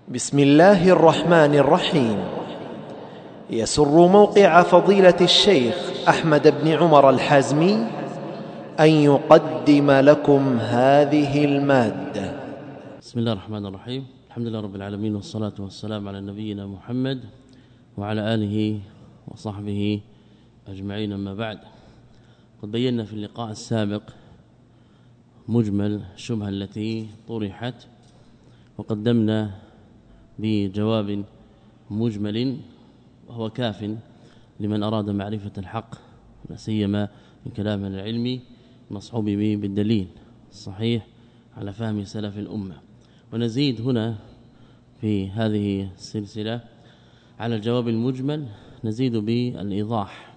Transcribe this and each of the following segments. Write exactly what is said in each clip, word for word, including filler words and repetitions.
بسم الله الرحمن الرحيم. يسر موقع فضيلة الشيخ أحمد بن عمر الحازمي أن يقدم لكم هذه المادة. بسم الله الرحمن الرحيم. الحمد لله رب العالمين، والصلاة والسلام على نبينا محمد وعلى آله وصحبه أجمعين. أما بعد، قد بينا في اللقاء السابق مجمل الشبهة التي طرحت، وقدمنا بجواب مجمل وهو كاف لمن أراد معرفة الحق، لا سيما من كلام العلم مصحوب به بالدليل الصحيح على فهم سلف الأمة. ونزيد هنا في هذه السلسلة على الجواب المجمل، نزيد بالإيضاح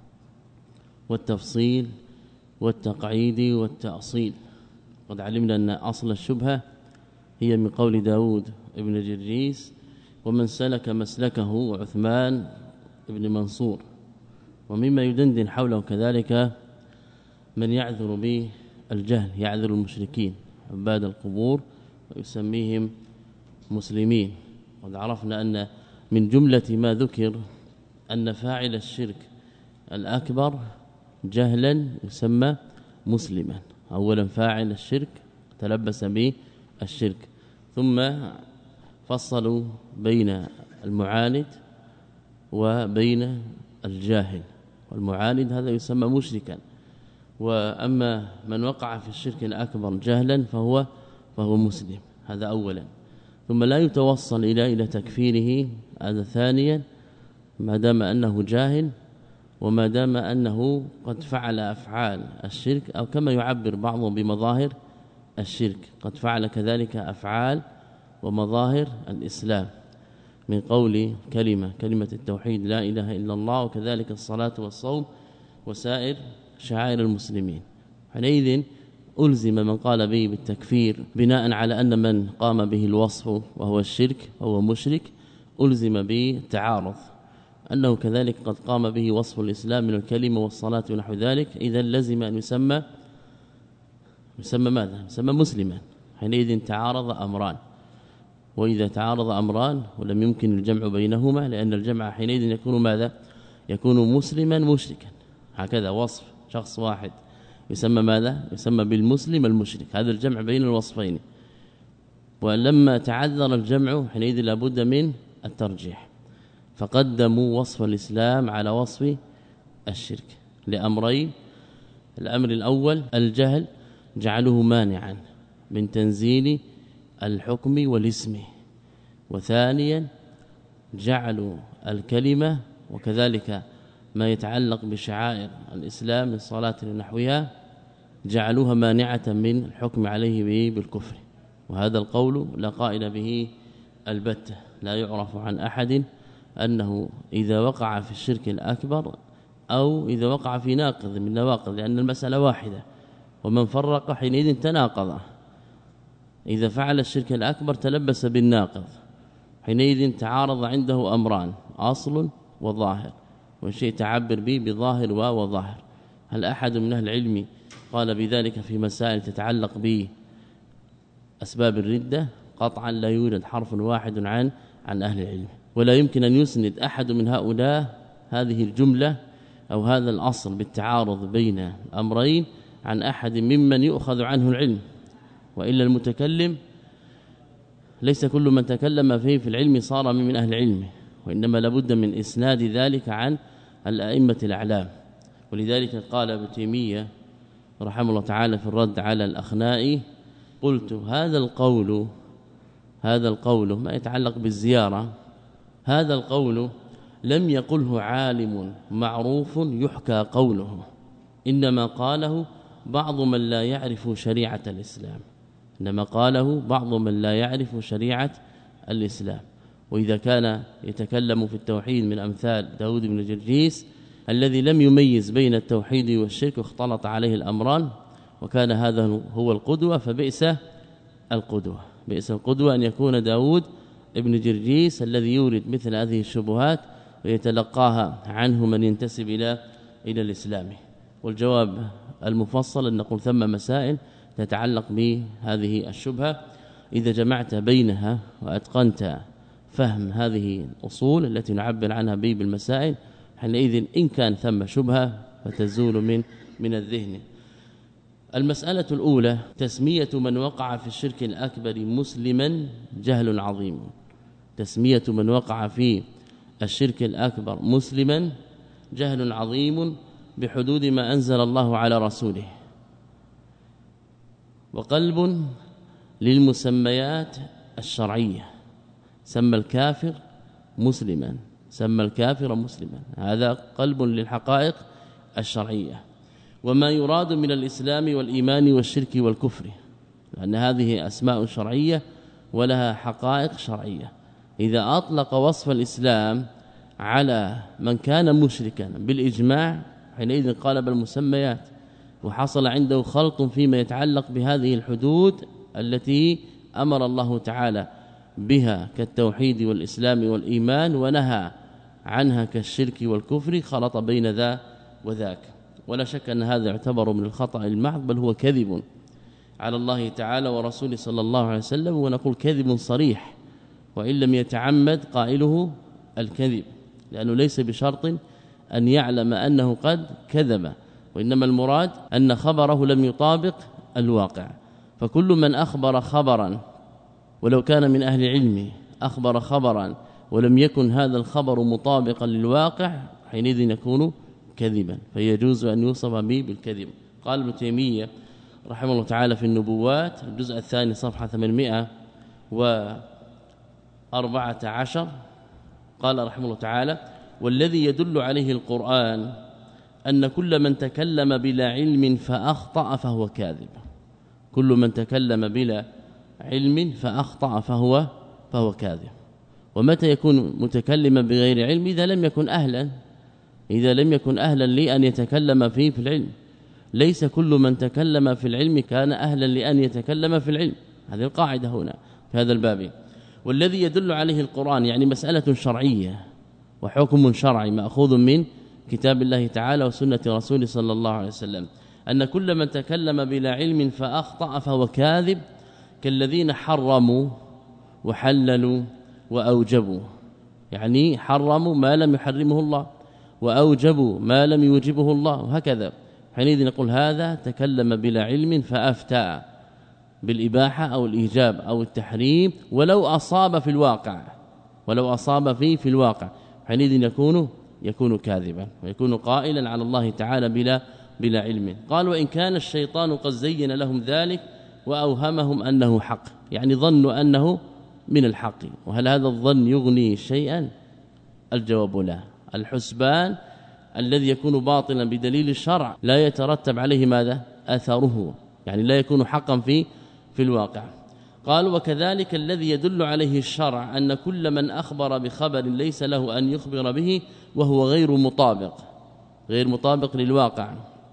والتفصيل والتقعيد والتأصيل. قد علمنا أن أصل الشبهة هي من قول داود ابن جرجيس: ومن سلك مسلكه عثمان ابن منصور. ومما يدندن حوله كذلك من يعذر بالجهل، يعذر المشركين عباد القبور ويسميهم مسلمين. قد عرفنا أن من جملة ما ذكر أن فاعل الشرك الأكبر جهلا يسمى مسلما. أولا فاعل الشرك تلبس به الشرك، ثم فصلوا بين المعاند وبين الجاهل، والمعاند هذا يسمى مشركا، وأما من وقع في الشرك الأكبر جهلا فهو فهو مسلم. هذا أولا. ثم لا يتوصل إلى إلى تكفيره، هذا ثانيا، ما دام أنه جاهل وما دام أنه قد فعل أفعال الشرك، أو كما يعبر بعضهم بمظاهر الشرك، قد فعل كذلك أفعال ومظاهر الإسلام من قول كلمة كلمة التوحيد لا إله إلا الله، وكذلك الصلاة والصوم وسائر شعائر المسلمين. حينئذ ألزم من قال به بالتكفير بناء على أن من قام به الوصف وهو الشرك وهو مشرك، ألزم بالتعارض، أنه كذلك قد قام به وصف الإسلام من الكلمة والصلاة ونحو ذلك، إذا لزم أن يسمى يسمى ماذا؟ يسمى مسلما. حينئذ تعارض أمران، وإذا تعارض أمران ولم يمكن الجمع بينهما، لأن الجمع حينئذ يكون ماذا؟ يكون مسلما مشركا. هكذا وصف شخص واحد يسمى ماذا؟ يسمى بالمسلم المشرك. هذا الجمع بين الوصفين، ولما تعذر الجمع حينئذ لابد من الترجيح، فقدموا وصف الإسلام على وصف الشرك لأمرين. الأمر الأول الجهل، جعله مانعا من تنزيل الحكم والاسم، وثانيا جعلوا الكلمة وكذلك ما يتعلق بشعائر الإسلام من صلاة ونحوها جعلوها مانعة من الحكم عليه بالكفر. وهذا القول لا قائل به البتة، لا يعرف عن أحد أنه إذا وقع في الشرك الأكبر أو إذا وقع في ناقض من نواقض، لأن المسألة واحدة، ومن فرق حينئذ تناقض. إذا فعل الشرك الأكبر تلبس بالناقض، حينئذ تعارض عنده أمران: أصل وظاهر، والشيء تعبر به بظاهر وظاهر. هل أحد من أهل العلم قال بذلك في مسائل تتعلق بأسباب الردة؟ قطعا لا يوجد حرف واحد عن عن أهل العلم، ولا يمكن أن يسند أحد من هؤلاء هذه الجملة أو هذا الأصل بالتعارض بين الأمرين عن أحد ممن يؤخذ عنه العلم. وإلا المتكلم ليس كل من تكلم فيه في العلم صار من أهل العلم، وإنما لابد من إسناد ذلك عن الأئمة الأعلام. ولذلك قال ابن تيمية رحمه الله تعالى في الرد على الأخنائي: قلت هذا القول هذا القول ما يتعلق بالزيارة، هذا القول لم يقله عالم معروف يحكى قوله، إنما قاله بعض من لا يعرف شريعة الإسلام إنما قاله بعض من لا يعرف شريعة الإسلام. وإذا كان يتكلم في التوحيد من أمثال داود بن جرجيس الذي لم يميز بين التوحيد والشرك واختلط عليه الأمران، وكان هذا هو القدوة، فبئس القدوة بئس القدوة أن يكون داود ابن جرجيس الذي يورد مثل هذه الشبهات ويتلقاها عنه من ينتسب إلى إلى الإسلام. والجواب المفصل أن نقول ثم مسائل تتعلق بهذه الشبهة، إذا جمعت بينها وأتقنت فهم هذه الأصول التي نعبر عنها به بالمسائل حينئذ إن كان ثم شبهة فتزول من من الذهن. المسألة الأولى تسمية من وقع في الشرك الأكبر مسلما جهل عظيم. تسمية من وقع في الشرك الأكبر مسلما جهل عظيم بحدود ما أنزل الله على رسوله، وقلب للمسميات الشرعية. سمى الكافر مسلما، سمى الكافر مسلما، هذا قلب للحقائق الشرعية. وما يراد من الإسلام والإيمان والشرك والكفر، لأن هذه أسماء شرعية ولها حقائق شرعية. إذا أطلق وصف الإسلام على من كان مشركا بالإجماع حينئذ قالب المسميات، وحصل عنده خلط فيما يتعلق بهذه الحدود التي أمر الله تعالى بها كالتوحيد والإسلام والإيمان، ونهى عنها كالشرك والكفر، خلط بين ذا وذاك. ولا شك أن هذا يعتبر من الخطأ المحض، بل هو كذب على الله تعالى ورسوله صلى الله عليه وسلم، ونقول كذب صريح وإن لم يتعمد قائله الكذب، لأنه ليس بشرط أن يعلم أنه قد كذب، وإنما المراد أن خبره لم يطابق الواقع. فكل من أخبر خبرا ولو كان من أهل علمه أخبر خبرا ولم يكن هذا الخبر مطابقا للواقع حينئذ يكون كذبا، فيجوز أن يوصف به بالكذب. قال ابن تيمية رحمه الله تعالى في النبوات الجزء الثاني صفحة ثمانمائة وأربعة عشر قال رحمه الله تعالى: والذي يدل عليه القرآن أن كل من تكلم بلا علم فأخطأ فهو كاذب. كل من تكلم بلا علم فأخطأ فهو فهو كاذب. ومتى يكون متكلما بغير علم؟ إذا لم يكن أهلا إذا لم يكن أهلا لأن يتكلم فيه في العلم. ليس كل من تكلم في العلم كان أهلا لأن يتكلم في العلم، هذه القاعدة هنا في هذا الباب. والذي يدل عليه القرآن يعني مسألة شرعية وحكم شرعي مأخوذ من كتاب الله تعالى وسنة رسوله صلى الله عليه وسلم، أن كل من تكلم بلا علم فأخطأ فهو كاذب، كالذين حرموا وحللوا وأوجبوا، يعني حرموا ما لم يحرمه الله وأوجبوا ما لم يوجبه الله، وهكذا. حينئذ نقول هذا تكلم بلا علم فأفتى بالإباحة أو الإيجاب أو التحريم ولو أصاب في الواقع ولو أصاب فيه في الواقع حينئذ يكون يكون كاذبا ويكون قائلا على الله تعالى بلا بلا علم. قال: وإن كان الشيطان قد زين لهم ذلك وأوهمهم أنه حق، يعني ظنوا أنه من الحق. وهل هذا الظن يغني شيئا؟ الجواب لا. الحسبان الذي يكون باطلا بدليل الشرع لا يترتب عليه ماذا؟ أثره، يعني لا يكون حقا في في الواقع. قال: وكذلك الذي يدل عليه الشرع أن كل من أخبر بخبر ليس له أن يخبر به وهو غير مطابق غير مطابق للواقع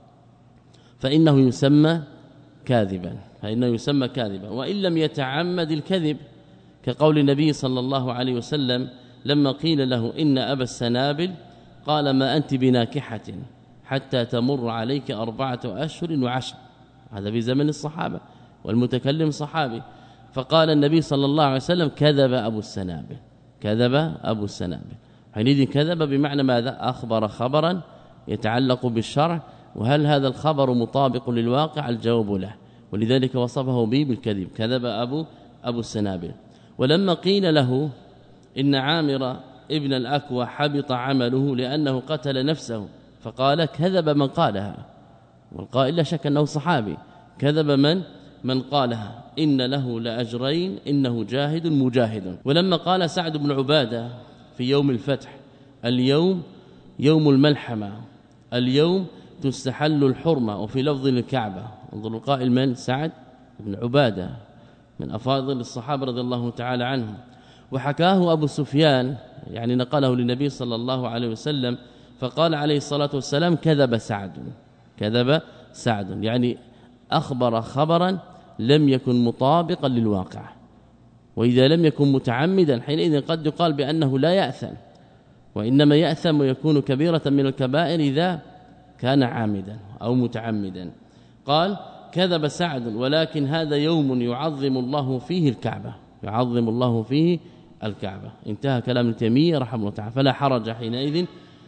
فإنه يسمى كاذبا فإنه يسمى كاذبا وإن لم يتعمد الكذب، كقول النبي صلى الله عليه وسلم لما قيل له إن أبا السنابل قال: ما أنت بناكحة حتى تمر عليك أربعة أشهر وعشر، هذا في زمن الصحابة والمتكلم صحابي. فقال النبي صلى الله عليه وسلم: كذب أبو السنابل كذب أبو السنابل. حينئذ كذب بمعنى ماذا؟ أخبر خبرا يتعلق بالشرع، وهل هذا الخبر مطابق للواقع؟ الجواب له، ولذلك وصفه به بالكذب، كذب أبو أبو السنابل. ولما قيل له إن عامر ابن الأكوى حبط عمله لأنه قتل نفسه، فقال: كذب من قالها، والقائل لا شك أنه صحابي، كذب من من قالها، إن له لأجرين إنه جاهد مجاهد. ولما قال سعد بن عبادة في يوم الفتح: اليوم يوم الملحمة، اليوم تستحل الحرمة، وفي لفظ الكعبة، انظروا القائل من؟ سعد بن عبادة من أفاضل الصحابة رضي الله تعالى عنهم. وحكاه أبو سفيان، يعني نقله للنبي صلى الله عليه وسلم، فقال عليه الصلاة والسلام: كذب سعد كذب سعد، يعني أخبر خبرا لم يكن مطابقا للواقع. وإذا لم يكن متعمدا حينئذ قد يقال بأنه لا يأثم، وإنما يأثم ويكون كبيرة من الكبائر إذا كان عامدا أو متعمدا. قال: كذب سعد ولكن هذا يوم يعظم الله فيه الكعبة يعظم الله فيه الكعبة. انتهى كلام ابن تيمية رحمه الله تعالى. فلا حرج حينئذ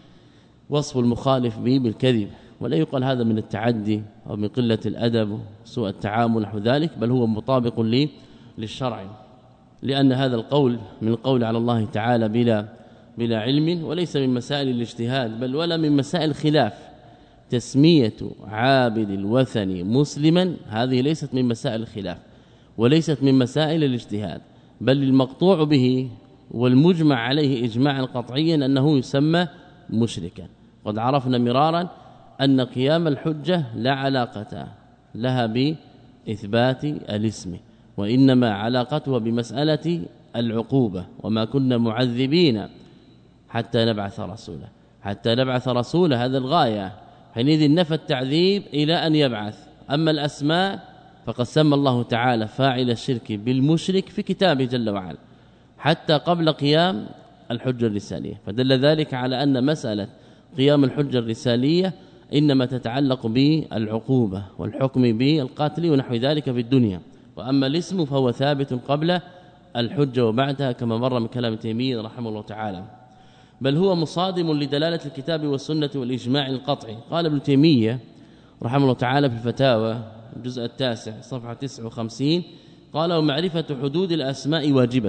وصف المخالف به بالكذب، ولا يقال هذا من التعدي أو من قلة الأدب وسوء التعامل نحو ذلك، بل هو مطابق لي للشرع، لأن هذا القول من القول على الله تعالى بلا بلا علم، وليس من مسائل الاجتهاد بل ولا من مسائل الخلاف. تسمية عابد الوثن مسلما هذه ليست من مسائل الخلاف وليست من مسائل الاجتهاد، بل المقطوع به والمجمع عليه إجماعا قطعيا أنه يسمى مشركا. قد عرفنا مرارا أن قيام الحجة لا علاقة لها بإثبات الاسم، وإنما علاقتها بمسألة العقوبة، وما كنا معذبين حتى نبعث رسولا حتى نبعث رسولا هذا الغاية. حينئذ نفى التعذيب إلى أن يبعث. أما الأسماء فقد سمى الله تعالى فاعل الشرك بالمشرك في كتابه جل وعلا حتى قبل قيام الحجة الرسالية، فدل ذلك على أن مسألة قيام الحجة الرسالية إنما تتعلق بالعقوبة والحكم بالقاتل ونحو ذلك في الدنيا، وأما الاسم فهو ثابت قبل الحجة وبعدها كما مر من كلام تيمية رحمه الله تعالى، بل هو مصادم لدلالة الكتاب والسنة والإجماع القطعي. قال ابن تيمية رحمه الله تعالى في الفتاوى الجزء التاسع صفحة تسعة وخمسين قال: ومعرفة حدود الأسماء واجبة.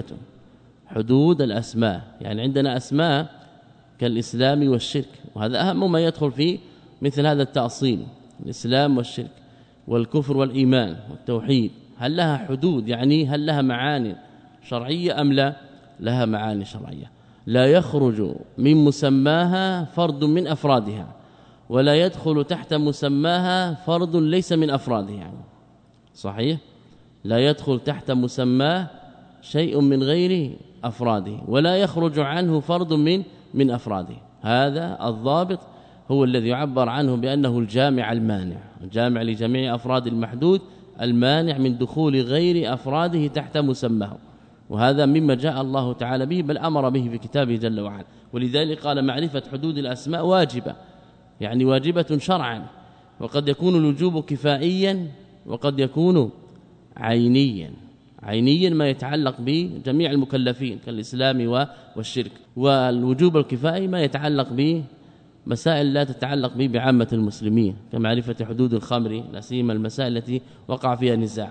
حدود الأسماء يعني عندنا أسماء كالإسلام والشرك، وهذا أهم ما يدخل في مثل هذا التأصيل، الإسلام والشرك والكفر والإيمان والتوحيد، هل لها حدود؟ يعني هل لها معاني شرعية أم لا؟ لها معاني شرعية. لا يخرج من مسماها فرد من أفرادها، ولا يدخل تحت مسماها فرد ليس من أفرادها. صحيح؟ لا يدخل تحت مسماه شيء من غير أفراده، ولا يخرج عنه فرد من من أفراده. هذا الضابط هو الذي يعبر عنه بأنه الجامع المانع، الجامع لجميع أفراد المحدود، المانع من دخول غير أفراده تحت مسماه، وهذا مما جاء الله تعالى به بل أمر به في كتابه جل وعلا. ولذلك قال: معرفة حدود الأسماء واجبة، يعني واجبة شرعا، وقد يكون الوجوب كفائيا وقد يكون عينيا. عينيا ما يتعلق بجميع المكلفين كالإسلام والشرك، والوجوب الكفائي ما يتعلق بمسائل لا تتعلق به بعامة المسلمين كمعرفة حدود الخمر، لا سيما المسائل التي وقع فيها نزاع.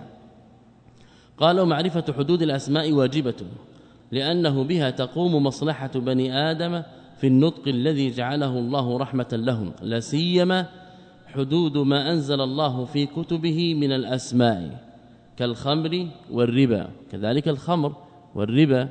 قالوا: معرفة حدود الأسماء واجبة لأنه بها تقوم مصلحة بني آدم في النطق الذي جعله الله رحمة لهم، لا سيما حدود ما أنزل الله في كتبه من الأسماء كالخمر والربا، كذلك الخمر والربا،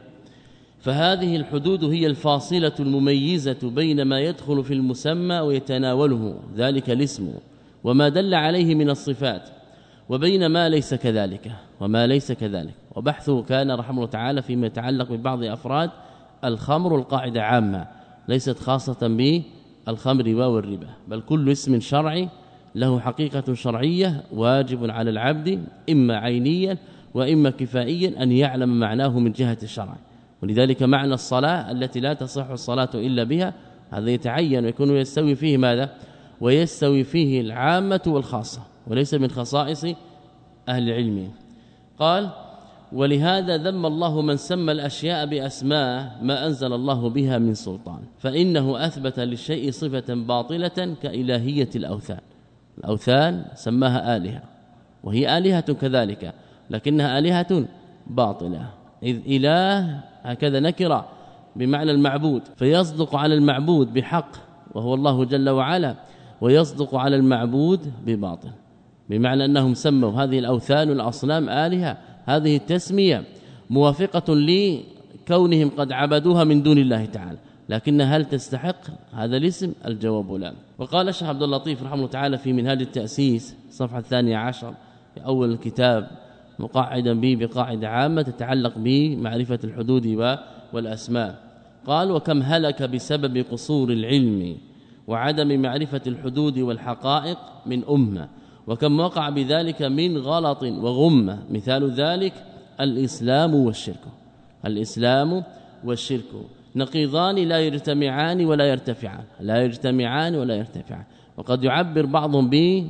فهذه الحدود هي الفاصلة المميزة بين ما يدخل في المسمى ويتناوله ذلك الاسم وما دل عليه من الصفات، وبين ما ليس كذلك وما ليس كذلك. وبحثه كان رحمه الله تعالى فيما يتعلق ببعض أفراد الخمر، القاعدة عامة ليست خاصة بالخمر والربا، بل كل اسم شرعي له حقيقة شرعية واجب على العبد إما عينيا وإما كفائيا أن يعلم معناه من جهة الشرع. ولذلك معنى الصلاة التي لا تصح الصلاة إلا بها هذا يتعين ويكون يستوي فيه ماذا؟ ويستوي فيه العامة والخاصة، وليس من خصائص أهل العلم. قال: ولهذا ذم الله من سمى الأشياء بأسماء ما أنزل الله بها من سلطان، فإنه أثبت للشيء صفة باطلة كإلهية الأوثان. الأوثان سماها آلهة، وهي آلهة كذلك، لكنها آلهة باطلة، إذ إله هكذا نكرة بمعنى المعبود، فيصدق على المعبود بحق وهو الله جل وعلا، ويصدق على المعبود بباطل، بمعنى أنهم سموا هذه الأوثان والأصنام آلهة. هذه التسمية موافقة لكونهم قد عبدوها من دون الله تعالى، لكن هل تستحق هذا الاسم؟ الجواب لا. وقال الشيخ عبد اللطيف رحمه الله تعالى في منهاج التأسيس صفحة الثانية عشر في أول الكتاب مقاعدا به بقاعدة عامة تتعلق بمعرفة الحدود والأسماء، قال: وكم هلك بسبب قصور العلم وعدم معرفة الحدود والحقائق من أمة، وكم وقع بذلك من غلط وغمة، مثال ذلك الإسلام والشرك. الإسلام والشرك نقيضان لا يجتمعان ولا يرتفعان، لا يجتمعان ولا يرتفعان. وقد يعبر بعضهم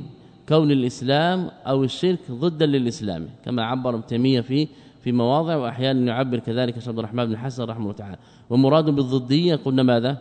كون الإسلام أو الشرك ضدا للإسلام كما عبر ابن تيمية في في مواضع واحيانا يعبر كذلك شيخ عبد الرحمن بن حسن رحمه الله تعالى. ومراد بالضديه قلنا ماذا؟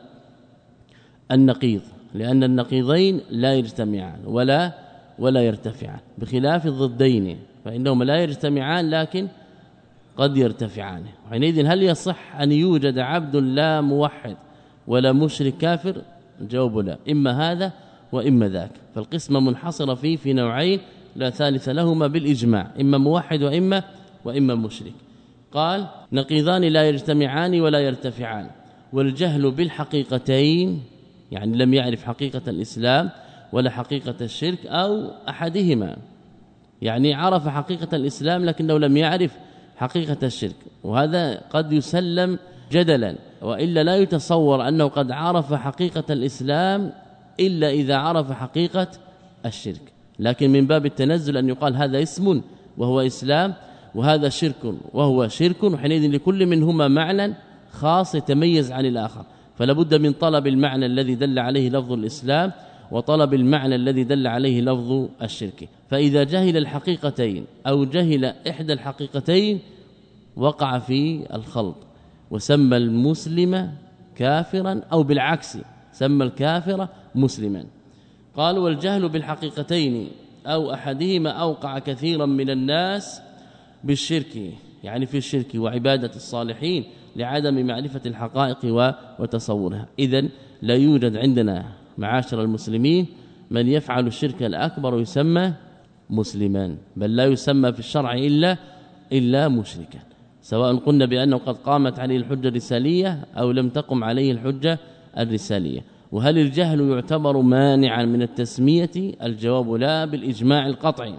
النقيض، لأن النقيضين لا يجتمعان ولا ولا يرتفعان، بخلاف الضدين فإنهما لا يجتمعان لكن قد يرتفعان. وحينئذ هل يصح أن يوجد عبد لا موحد ولا مشرك كافر؟ الجواب لا، إما هذا وإما ذاك. فالقسمة منحصرة فيه في نوعين لا ثالث لهما بالإجماع، إما موحد وإما وإما مشرك. قال نقيضان لا يجتمعان ولا يرتفعان، والجهل بالحقيقتين يعني لم يعرف حقيقة الإسلام ولا حقيقة الشرك أو أحدهما، يعني عرف حقيقة الإسلام لكنه لم يعرف حقيقة الشرك، وهذا قد يسلم جدلا، وإلا لا يتصور أنه قد عرف حقيقة الإسلام إلا إذا عرف حقيقة الشرك. لكن من باب التنزل أن يقال هذا اسم وهو إسلام وهذا شرك وهو شرك، وحينئذ لكل منهما معنى خاص يتميز عن الآخر، فلا بد من طلب المعنى الذي دل عليه لفظ الإسلام وطلب المعنى الذي دل عليه لفظ الشرك. فإذا جهل الحقيقتين أو جهل إحدى الحقيقتين وقع في الخلط، وسمى المسلم كافرا أو بالعكس سمى الكافر مسلما. قال والجهل بالحقيقتين أو أحدهما أوقع كثيرا من الناس بالشرك، يعني في الشرك وعبادة الصالحين لعدم معرفة الحقائق وتصورها. إذن لا يوجد عندنا معاشر المسلمين من يفعل الشرك الأكبر يسمى مسلما، بل لا يسمى في الشرع إلا إلا مشركا، سواء قلنا بأنه قد قامت عليه الحجة الرسالية أو لم تقم عليه الحجة الرسالية. وهل الجهل يعتبر مانعا من التسمية؟ الجواب لا بالإجماع القطعي،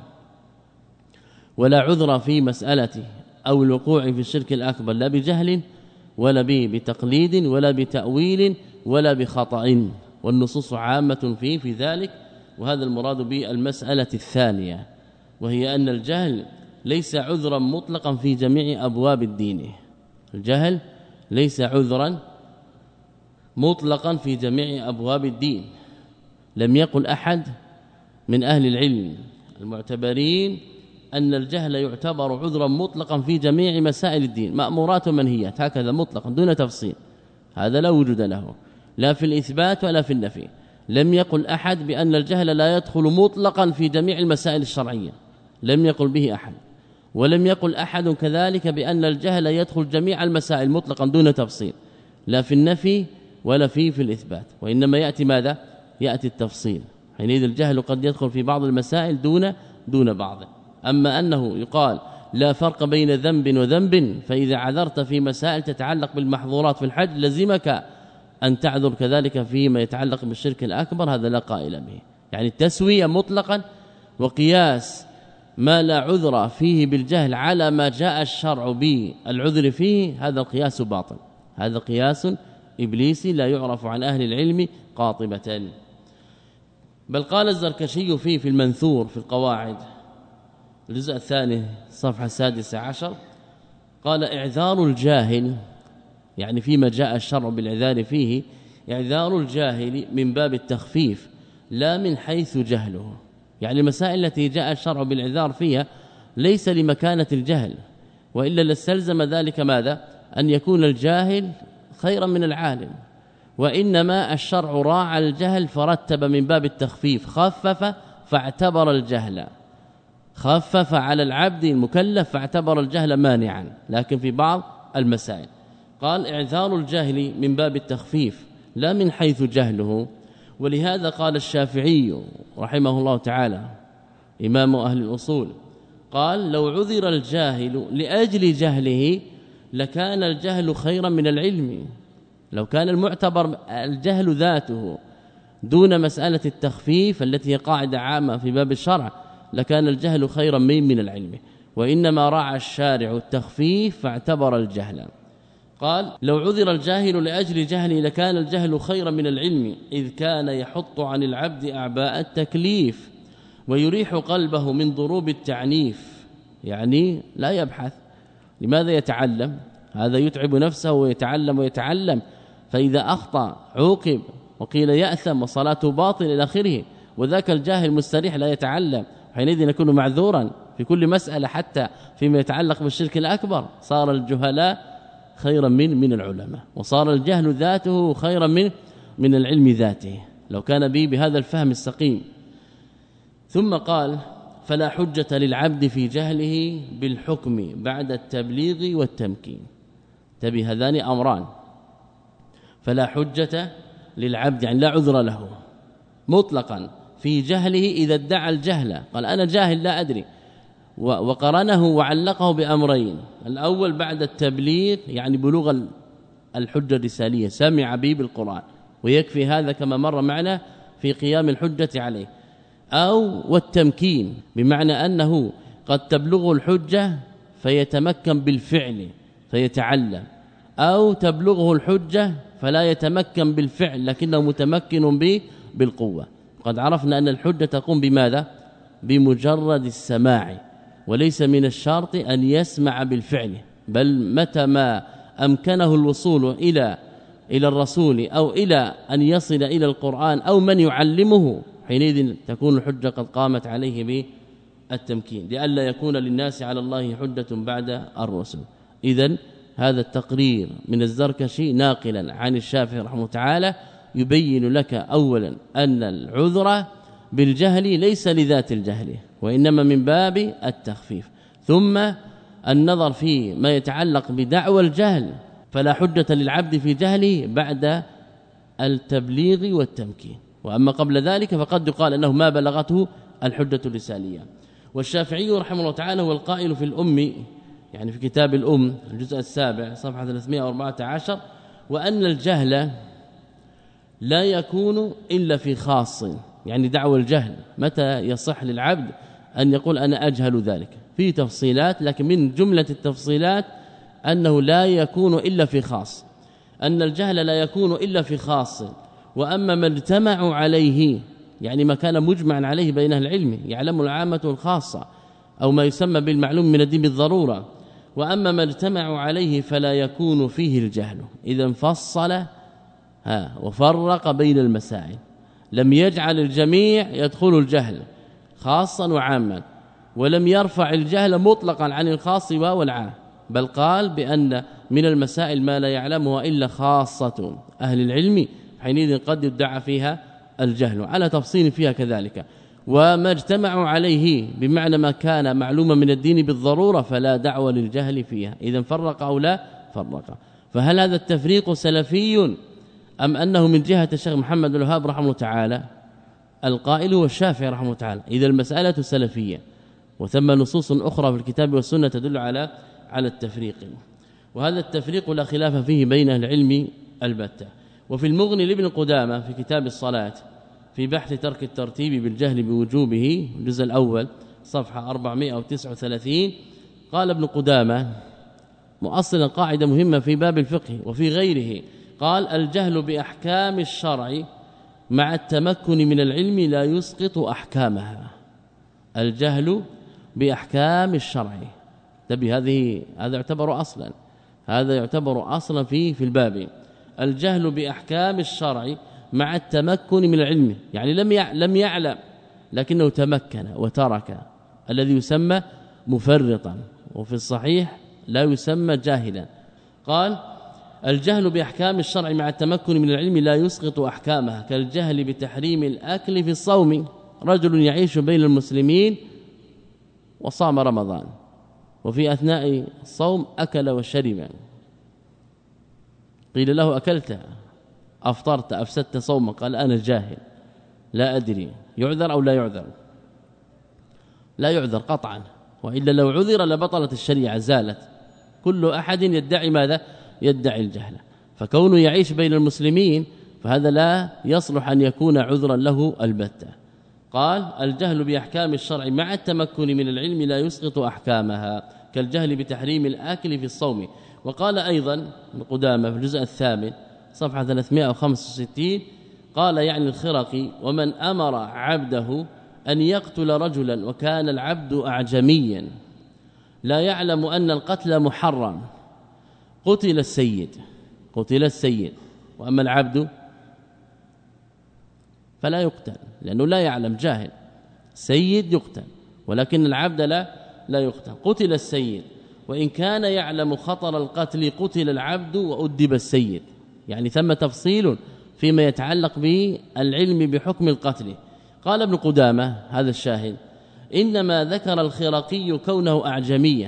ولا عذر في مسألة أو الوقوع في الشرك الأكبر لا بجهل ولا بتقليد ولا بتأويل ولا بخطأ، والنصوص عامة فيه في ذلك. وهذا المراد بالمسألة الثانية، وهي أن الجهل ليس عذرا مطلقا في جميع أبواب الدين. الجهل ليس عذرا مطلقا في جميع أبواب الدين. لم يقل أحد من أهل العلم المعتبرين أن الجهل يعتبر عذرا مطلقا في جميع مسائل الدين، مأمورات ومنهيات هكذا مطلقا دون تفصيل، هذا لا وجود له لا في الإثبات ولا في النفي. لم يقل أحد بأن الجهل لا يدخل مطلقا في جميع المسائل الشرعية، لم يقل به أحد. ولم يقل أحد كذلك بأن الجهل يدخل جميع المسائل مطلقا دون تفصيل، لا في النفي ولا في في الإثبات، وإنما يأتي ماذا؟ يأتي التفصيل. حينئذ الجهل قد يدخل في بعض المسائل دون دون بعض. أما أنه يقال لا فرق بين ذنب وذنب، فإذا عذرت في مسائل تتعلق بالمحظورات في الحج لزمك أن تعذر كذلك فيما يتعلق بالشرك الأكبر، هذا لا قائل به. يعني التسوية مطلقا وقياس ما لا عذر فيه بالجهل على ما جاء الشرع بالعذر فيه، هذا القياس باطل، هذا قياس إبليسي لا يعرف عن أهل العلم قاطبة. بل قال الزركشي فيه في المنثور في القواعد الجزء الثاني الصفحة السادسة عشر، قال إعذار الجاهل، يعني فيما جاء الشرع بالعذار فيه، إعذار الجاهل من باب التخفيف لا من حيث جهله. يعني المسائل التي جاء الشرع بالعذار فيها ليس لمكانة الجهل، وإلا لاستلزم ذلك ماذا؟ أن يكون الجاهل خيرا من العالم، وإنما الشرع راعى الجهل فرتب من باب التخفيف، خفف فاعتبر الجهل، خفف على العبد المكلف فاعتبر الجهل مانعا، لكن في بعض المسائل قال إعذار الجاهل من باب التخفيف لا من حيث جهله. ولهذا قال الشافعي رحمه الله تعالى إمام أهل الأصول، قال لو عذر الجاهل لأجل جهله لكان الجهل خيرا من العلم. لو كان المعتبر الجهل ذاته دون مسألة التخفيف التي هي قاعدة عامة في باب الشرع لكان الجهل خيرا من من العلم، وإنما راعى الشارع التخفيف فاعتبر الجهل. قال لو عذر الجاهل لأجل جهله لكان الجهل خيرا من العلم، إذ كان يحط عن العبد أعباء التكليف ويريح قلبه من ضروب التعنيف. يعني لا يبحث، لماذا يتعلم؟ هذا يتعب نفسه ويتعلم ويتعلم، فإذا أخطأ عوقب وقيل يأثم وصلاته باطل إلى آخره، وذاك الجاهل المستريح لا يتعلم، حينئذ يكون معذورا في كل مسألة، حتى فيما يتعلق بالشرك الأكبر صار الجهلاء خيرا من من العلماء، وصار الجهل ذاته خيرا من من العلم ذاته لو كان به بهذا الفهم السقيم. ثم قال فلا حجة للعبد في جهله بالحكم بعد التبليغ والتمكين. تبي هذان أمران، فلا حجة للعبد يعني لا عذر له مطلقا في جهله إذا ادعى الجهل، قال أنا جاهل لا أدري، وقرنه وعلقه بأمرين: الأول بعد التبليغ يعني بلوغ الحجة الرسالية، سمع به بالقرآن ويكفي هذا كما مر معنا في قيام الحجة عليه، أو والتمكين بمعنى أنه قد تبلغه الحجة فيتمكن بالفعل فيتعلم، أو تبلغه الحجة فلا يتمكن بالفعل لكنه متمكن به بالقوة. قد عرفنا أن الحجة تقوم بماذا؟ بمجرد السماع، وليس من الشرط أن يسمع بالفعل، بل متى ما أمكنه الوصول إلى إلى الرسول أو إلى أن يصل إلى القرآن أو من يعلمه، حينئذ تكون الحجة قد قامت عليه بالتمكين، لئلا يكون للناس على الله حجة بعد الرسل. إذن هذا التقرير من الزركشي ناقلا عن الشافعي رحمه الله تعالى يبين لك أولا أن العذر بالجهل ليس لذات الجهل وإنما من باب التخفيف، ثم النظر في ما يتعلق بدعوى الجهل فلا حجة للعبد في جهله بعد التبليغ والتمكين، وأما قبل ذلك فقد يقال أنه ما بلغته الحجة الرسالية. والشافعي رحمه الله تعالى هو القائل في الأم، يعني في كتاب الأم الجزء السابع صفحة ثلاثمائة وأربعة عشر: وأن الجهل لا يكون إلا في خاص، يعني دعوى الجهل متى يصح للعبد أن يقول أنا أجهل ذلك، في تفصيلات لكن من جملة التفصيلات أنه لا يكون إلا في خاص، أن الجهل لا يكون إلا في خاص، وأما ما اجتمعوا عليه يعني ما كان مجمعا عليه بين أهل العلم يعلم العامة الخاصة أو ما يسمى بالمعلوم من الدين بالضرورة، وأما ما اجتمعوا عليه فلا يكون فيه الجهل. إذا فصل ها وفرق بين المسائل، لم يجعل الجميع يدخل الجهل خاصا وعاما، ولم يرفع الجهل مطلقا عن الخاص والعام، بل قال بأن من المسائل ما لا يعلمها إلا خاصة أهل العلم، حينئذ قد يدعى فيها الجهل على تفصيل فيها كذلك. وما اجتمعوا عليه بمعنى ما كان معلوما من الدين بالضرورة فلا دعوة للجهل فيها. إذن فرق أو لا فرق. فهل هذا التفريق سلفي أم أنه من جهة الشيخ محمد بن الوهاب رحمه الله تعالى؟ القائل هو الشافعي رحمه الله تعالى. إذا المسألة سلفية، وثم نصوص أخرى في الكتاب والسنة تدل على على التفريق، وهذا التفريق لا خلاف فيه بين أهل العلم البتة. وفي المغني لابن قدامة في كتاب الصلاة في بحث ترك الترتيب بالجهل بوجوبه الجزء الأول صفحة أربعمائة وتسعة وثلاثين قال ابن قدامة مؤصلا قاعدة مهمة في باب الفقه وفي غيره، قال: الجهل بأحكام الشرع مع التمكن من العلم لا يسقط أحكامها. الجهل بأحكام الشرع تبي هذه هذا يعتبر أصلا هذا يعتبر أصلا في في الباب. الجهل بأحكام الشرع مع التمكن من العلم، يعني لم لم يعلم لكنه تمكن وترك، الذي يسمى مفرطا، وفي الصحيح لا يسمى جاهلا. قال: الجهل بأحكام الشرع مع التمكن من العلم لا يسقط أحكامها، كالجهل بتحريم الأكل في الصوم. رجل يعيش بين المسلمين وصام رمضان، وفي أثناء الصوم أكل وشرب، قيل له: أكلت أفطرت أفسدت صوما؟ قال: أنا جاهل لا أدري. يعذر أو لا يعذر؟ لا يعذر قطعا، وإلا لو عذر لبطلت الشريعة زالت. كل أحد يدعي ماذا؟ يدعي الجهل، فكونه يعيش بين المسلمين فهذا لا يصلح أن يكون عذرا له البتة. قال: الجهل بأحكام الشرع مع التمكن من العلم لا يسقط أحكامها، كالجهل بتحريم الآكل في الصوم. وقال أيضا ابن قدامة في الجزء الثامن صفحة ثلاثمائة وخمسة وستين قال يعني الخرقي: ومن أمر عبده أن يقتل رجلا وكان العبد أعجميا لا يعلم أن القتل محرم قتل السيد قتل السيد وأما العبد فلا يقتل لأنه لا يعلم جاهل. سيد يقتل ولكن العبد لا لا يقتل. قتل السيد وإن كان يعلم خطر القتل قتل العبد وأدب السيد. يعني ثم تفصيل فيما يتعلق بالعلم بحكم القتل. قال ابن قدامة هذا الشاهد إنما ذكر الخرقي كونه أعجميا.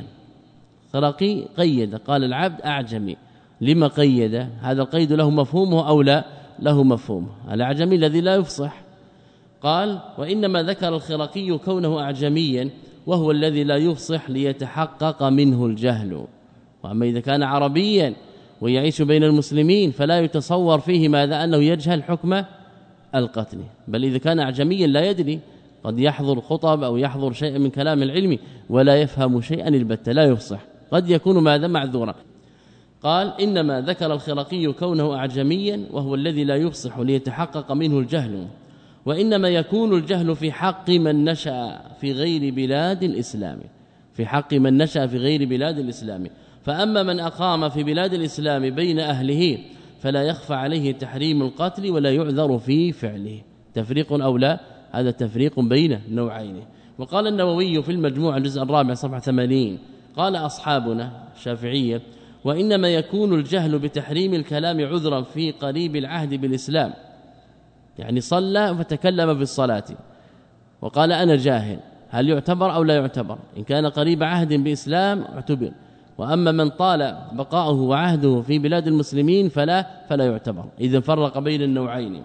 خرقي قيد قال العبد أعجمي. لما قيد؟ هذا القيد له مفهومه أو لا له مفهومه؟ الأعجمي الذي لا يفصح. قال وإنما ذكر الخرقي كونه أعجميا وهو الذي لا يفصح ليتحقق منه الجهل. وأما إذا كان عربيا ويعيش بين المسلمين فلا يتصور فيه ماذا أنه يجهل حكم القتل، بل إذا كان أعجميا لا يدري، قد يحضر خطب أو يحضر شيء من كلام العلم ولا يفهم شيئا البتة، لا يفصح، قد يكون ماذا معذورا. قال إنما ذكر الخرقي كونه أعجميا وهو الذي لا يفصح ليتحقق منه الجهل، وإنما يكون الجهل في حق من نشأ في غير بلاد الإسلام، في حق من نشأ في غير بلاد الإسلام. فأما من أقام في بلاد الإسلام بين أهله فلا يخفى عليه تحريم القتل ولا يعذر في فعله. تفريق أو لا؟ هذا تفريق بين نوعين. وقال النووي في المجموع الجزء الرابع صفحة ثمانين قال أصحابنا الشافعية وإنما يكون الجهل بتحريم الكلام عذرا في قريب العهد بالإسلام، يعني صلى فتكلم بالصلاة وقال أنا جاهل، هل يعتبر أو لا يعتبر؟ إن كان قريب عهد بإسلام اعتبر، وأما من طال بقاؤه وعهده في بلاد المسلمين فلا فلا يعتبر. إذن فرق بين النوعين.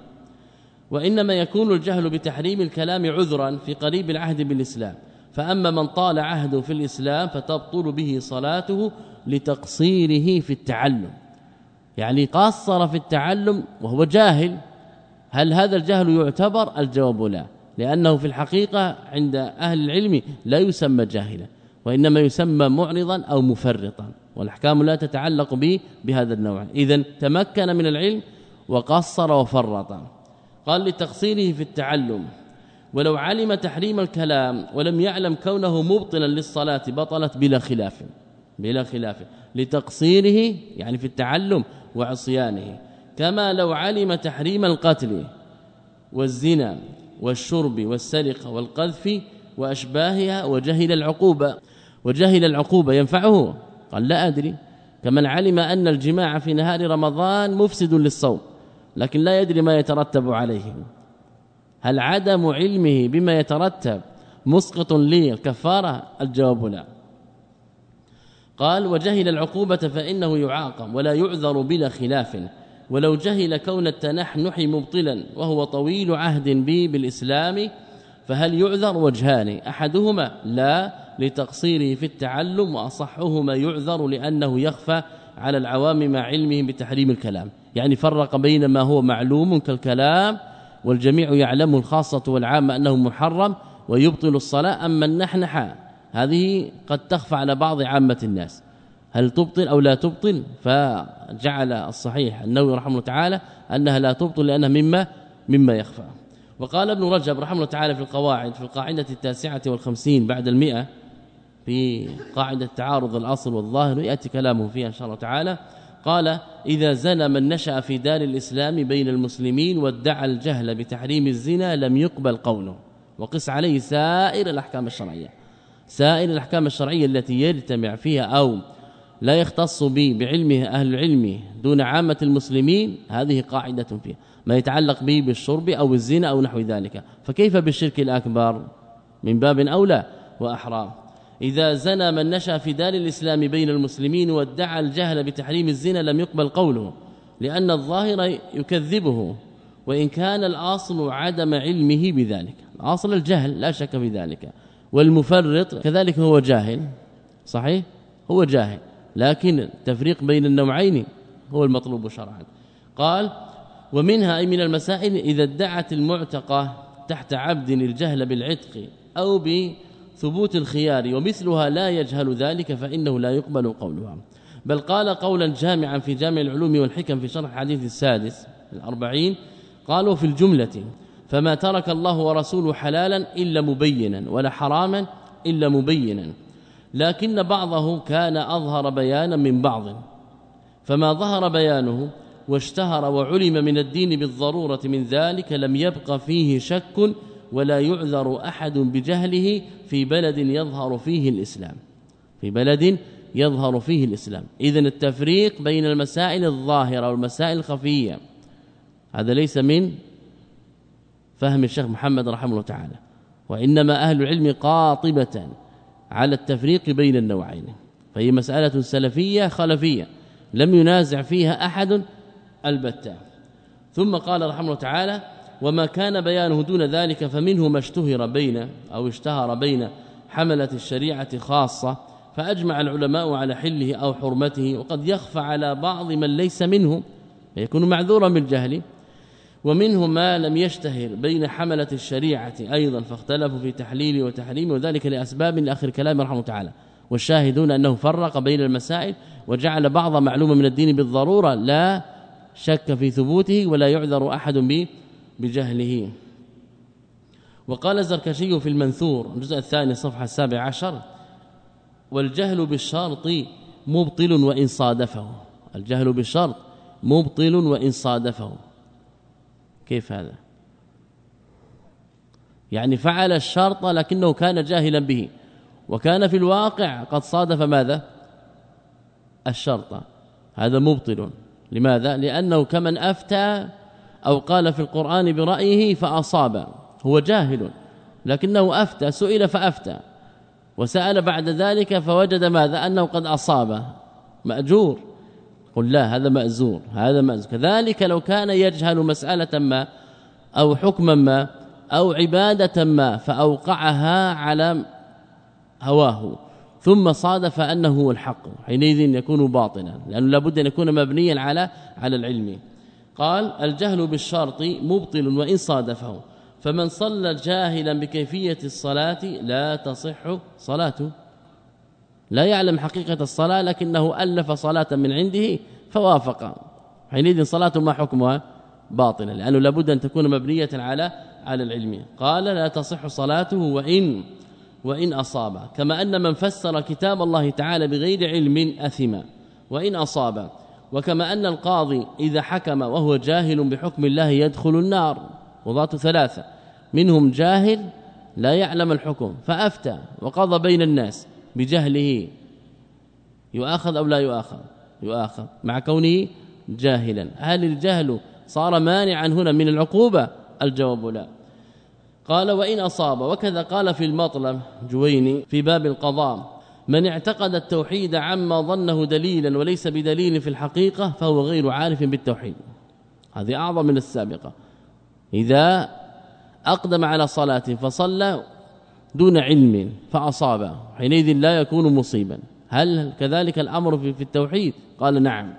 وإنما يكون الجهل بتحريم الكلام عذرا في قريب العهد بالإسلام، فأما من طال عهده في الإسلام فتبطل به صلاته لتقصيره في التعلم، يعني قصر في التعلم وهو جاهل. هل هذا الجهل يعتبر؟ الجواب لا، لأنه في الحقيقة عند أهل العلم لا يسمى جاهلا، وإنما يسمى معرضا أو مفرطا، والأحكام لا تتعلق به بهذا النوع. إذن تمكن من العلم وقصر وفرط. قال لتقصيره في التعلم، ولو علم تحريم الكلام ولم يعلم كونه مبطلا للصلاة بطلت بلا خلاف، بلا خلاف لتقصيره يعني في التعلم وعصيانه، كما لو علم تحريم القتل والزنا والشرب والسرقة والقذف وأشباهها وجهل العقوبة. وجهل العقوبة ينفعه؟ قال لا أدري. كمن علم أن الجماع في نهار رمضان مفسد للصوم لكن لا يدري ما يترتب عليه، هل عدم علمه بما يترتب مسقط للكفارة؟ الجواب لا. قال وجهل العقوبة فإنه يعاقب ولا يعذر بلا خلاف، ولو جهل كون التنحنح مبطلا وهو طويل عهد به بالإسلام فهل يعذر؟ وجهان، أحدهما لا لتقصيره في التعلم، وأصحهما يعذر لأنه يخفى على العوام مع علمهم بتحريم الكلام، يعني فرق بين ما هو معلوم كالكلام والجميع يعلمه الخاصة والعامة أنه محرم ويبطل الصلاة. أما النحنحة هذه قد تخفى على بعض عامة الناس، هل تبطل أو لا تبطل؟ فجعل الصحيح النووي رحمه الله تعالى أنها لا تبطل لأنها مما مما يخفى. وقال ابن رجب رحمه الله تعالى في القواعد في القاعدة التاسعة والخمسين بعد المئة في قاعدة تعارض الأصل والظاهر، يأتي كلامه فيها إن شاء الله تعالى، قال إذا زنى من نشأ في دار الإسلام بين المسلمين وادعى الجهل بتحريم الزنا لم يقبل قوله، وقس عليه سائر الأحكام الشرعية، سائر الأحكام الشرعية التي يجتمع فيها أو لا يختص به بعلمه أهل العلم دون عامة المسلمين، هذه قاعدة فيها ما يتعلق به بالشرب أو الزنا أو نحو ذلك، فكيف بالشرك الأكبر؟ من باب أولى وأحرى. إذا زنى من نشأ في دار الإسلام بين المسلمين وادعى الجهل بتحريم الزنا لم يقبل قوله، لأن الظاهر يكذبه وإن كان الأصل عدم علمه بذلك، أصل الجهل لا شك في ذلك، والمفرط كذلك هو جاهل، صحيح هو جاهل، لكن التفريق بين النوعين هو المطلوب شرعا. قال ومنها أي من المسائل إذا ادعت المعتقة تحت عبد الجهل بالعتق أو بثبوت الخيار ومثلها لا يجهل ذلك فإنه لا يقبل قولها، بل قال قولا جامعا في جامع العلوم والحكم في شرح الحديث السادس الأربعين، قالوا في الجملة فما ترك الله ورسوله حلالا إلا مبينا ولا حراما إلا مبينا، لكن بعضه كان أظهر بيانا من بعض، فما ظهر بيانه واشتهر وعلم من الدين بالضرورة من ذلك لم يبق فيه شك ولا يعذر أحد بجهله في بلد يظهر فيه الإسلام في بلد يظهر فيه الإسلام. إذن التفريق بين المسائل الظاهرة والمسائل الخفية هذا ليس من فهم الشيخ محمد رحمه الله تعالى، وإنما أهل العلم قاطبة على التفريق بين النوعين، فهي مسألة سلفية خلفية لم ينازع فيها أحد البتة. ثم قال رحمه الله تعالى: وما كان بيانه دون ذلك فمنه ما اشتهر بين أو اشتهر بين حملة الشريعة خاصة فأجمع العلماء على حله أو حرمته، وقد يخفى على بعض من ليس منهم فيكون معذورا بالجهل. ومنه ما لم يشتهر بين حملة الشريعة أيضا فاختلفوا في تحليله وتحريمه، وذلك لأسباب لآخر كلام رحمه الله تعالى. والشاهدون أنه فرق بين المسائل وجعل بعض معلومة من الدين بالضرورة لا شك في ثبوته ولا يعذر أحد بجهله. وقال الزركشي في المنثور الجزء الثاني صفحة السابع عشر: والجهل بالشرط مبطل وإن صادفه. الجهل بالشرط مبطل وإن صادفه. كيف هذا؟ يعني فعل الشرط لكنه كان جاهلا به، وكان في الواقع قد صادف ماذا؟ الشرط. هذا مبطل. لماذا؟ لأنه كمن أفتى أو قال في القرآن برأيه فأصاب، هو جاهل لكنه أفتى، سئل فأفتى، وسأل بعد ذلك فوجد ماذا؟ أنه قد أصاب، مأجور. قل لا، هذا مأزور، هذا مأزور. كذلك لو كان يجهل مسألة ما أو حكما ما أو عبادة ما فأوقعها على هواه ثم صادف أنه هو الحق، حينئذ يكون باطلا، لأنه لابد أن يكون مبنيا على على العلم. قال: الجهل بالشرط مبطل وإن صادفه، فمن صلى جاهلا بكيفية الصلاة لا تصح صلاته. لا يعلم حقيقة الصلاة لكنه ألف صلاة من عنده فوافق، حينئذ صلاته ما حكمها؟ باطلا، لأنه لابد أن تكون مبنية على على العلم. قال: لا تصح صلاته وإن وإن أصاب، كما أن من فسر كتاب الله تعالى بغير علم أثم وإن أصاب، وكما أن القاضي إذا حكم وهو جاهل بحكم الله يدخل النار. وضعت ثلاثة: منهم جاهل لا يعلم الحكم فأفتى وقضى بين الناس بجهله، يؤاخذ أو لا يؤاخذ؟ يؤاخذ مع كونه جاهلا. هل الجهل صار مانعا هنا من العقوبة؟ الجواب لا. قال: وإن أصاب. وكذا قال في المطلب جويني في باب القضاء: من اعتقد التوحيد عما ظنه دليلا وليس بدليل في الحقيقة فهو غير عارف بالتوحيد. هذه أعظم من السابقة. إذا أقدم على صلاة فصلى دون علم فأصاب، حينئذ لا يكون مصيبا. هل كذلك الأمر في التوحيد؟ قال: نعم،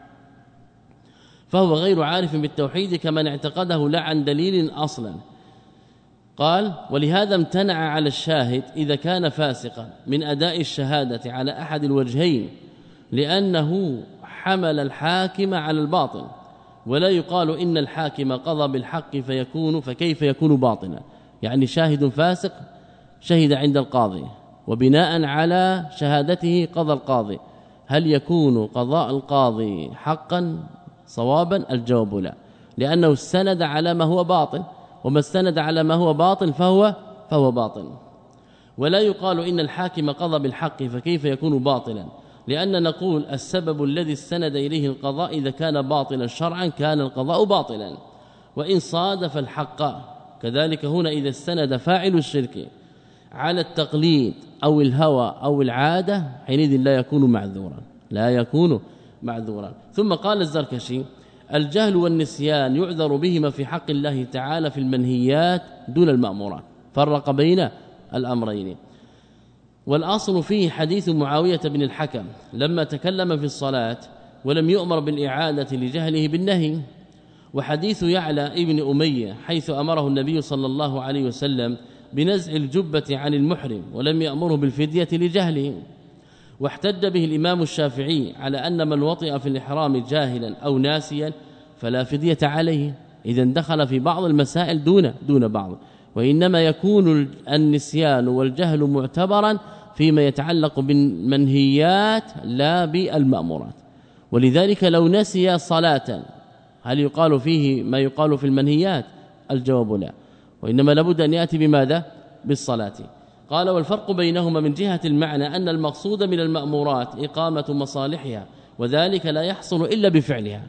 فهو غير عارف بالتوحيد كمن اعتقده لا عن دليل أصلا. قال: ولهذا امتنع على الشاهد إذا كان فاسقا من أداء الشهادة على أحد الوجهين، لأنه حمل الحاكم على الباطل، ولا يقال إن الحاكم قضى بالحق فيكون فكيف يكون باطلا. يعني شاهد فاسق شهد عند القاضي وبناء على شهادته قضى القاضي، هل يكون قضاء القاضي حقا صوابا؟ الجواب لا، لأنه استند على ما هو باطل، وما استند على ما هو باطل فهو فهو باطل. ولا يقال إن الحاكم قضى بالحق فكيف يكون باطلا، لأن نقول السبب الذي استند إليه القضاء إذا كان باطلا شرعا كان القضاء باطلا، وإن صادف الحق. كذلك هنا إذا استند فاعل الشرك على التقليد أو الهوى أو العادة حينئذ لا يكون معذورا، لا يكون معذورا. ثم قال الزركشي: الجهل والنسيان يعذر بهما في حق الله تعالى في المنهيات دون المأمورات. فرق بين الأمرين. والأصل فيه حديث معاوية بن الحكم لما تكلم في الصلاة ولم يؤمر بالإعادة لجهله بالنهي، وحديث يعلى ابن أمية حيث أمره النبي صلى الله عليه وسلم بنزع الجبة عن المحرم ولم يأمره بالفدية لجهله. واحتج به الإمام الشافعي على أن من وطئ في الإحرام جاهلا أو ناسيا فلا فدية عليه. إذن دخل في بعض المسائل دون دون بعض، وإنما يكون النسيان والجهل معتبرا فيما يتعلق بالمنهيات لا بالمأمورات. ولذلك لو نسي صلاة هل يقال فيه ما يقال في المنهيات؟ الجواب لا، وإنما لابد أن يأتي بماذا؟ بالصلاة. قال والفرق بينهما من جهة المعنى أن المقصود من المأمورات إقامة مصالحها، وذلك لا يحصل إلا بفعلها،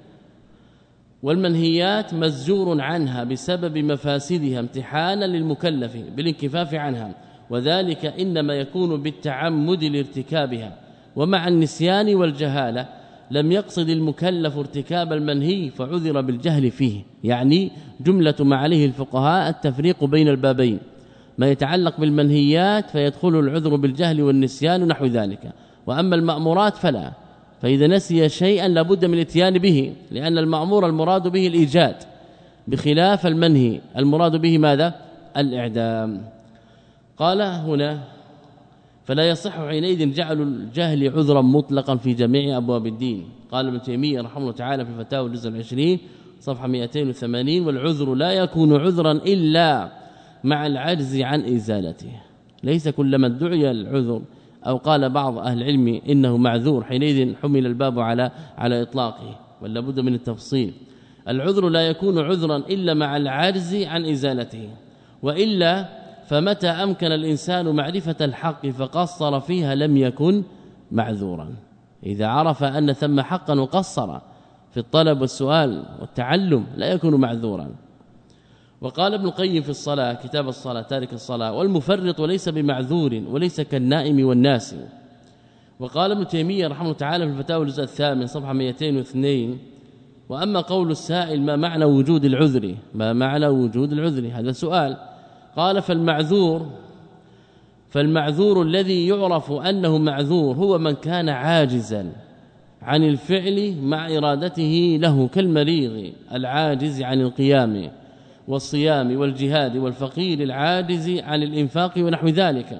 والمنهيات مزجور عنها بسبب مفاسدها امتحانا للمكلف بالانكفاف عنها، وذلك إنما يكون بالتعمد لارتكابها. ومع النسيان والجهالة لم يقصد المكلف ارتكاب المنهي فعذر بالجهل فيه. يعني جملة ما عليه الفقهاء التفريق بين البابين، ما يتعلق بالمنهيات فيدخل العذر بالجهل والنسيان نحو ذلك، وأما المأمورات فلا، فإذا نسي شيئا لابد من الاتيان به، لأن المأمور المراد به الإيجاد، بخلاف المنهي المراد به ماذا؟ الإعدام. قال هنا فلا يصح حينئذ جعل الجهل عذرا مطلقا في جميع أبواب الدين. قال ابن تيمية رحمه الله تعالى في الفتاوى الجزء العشرين صفحة مئتين وثمانين والعذر لا يكون عذرا إلا مع العجز عن إزالته. ليس كلما ادعي العذر أو قال بعض أهل العلم إنه معذور حينئذ حمل الباب على على إطلاقه، ولا بد من التفصيل. العذر لا يكون عذرا إلا مع العجز عن إزالته، وإلا فمتى أمكن الإنسان معرفة الحق فقصر فيها لم يكن معذورا. إذا عرف أن ثم حقا وقصر في الطلب والسؤال والتعلم لا يكون معذورا. وقال ابن القيم في الصلاة كتاب الصلاة تارك الصلاة والمفرط وليس بمعذور وليس كالنائم والناس. وقال ابن تيمية رحمه الله تعالى في الفتاوى الجزء الثامن صفحة مئتين واثنين وأما قول السائل ما معنى وجود العذر؟ ما معنى وجود العذر؟ هذا سؤال. قال فالمعذور فالمعذور الذي يعرف أنه معذور هو من كان عاجزا عن الفعل مع إرادته له، كالمريض العاجز عن القيام والصيام والجهاد والفقير العاجز عن الإنفاق ونحو ذلك،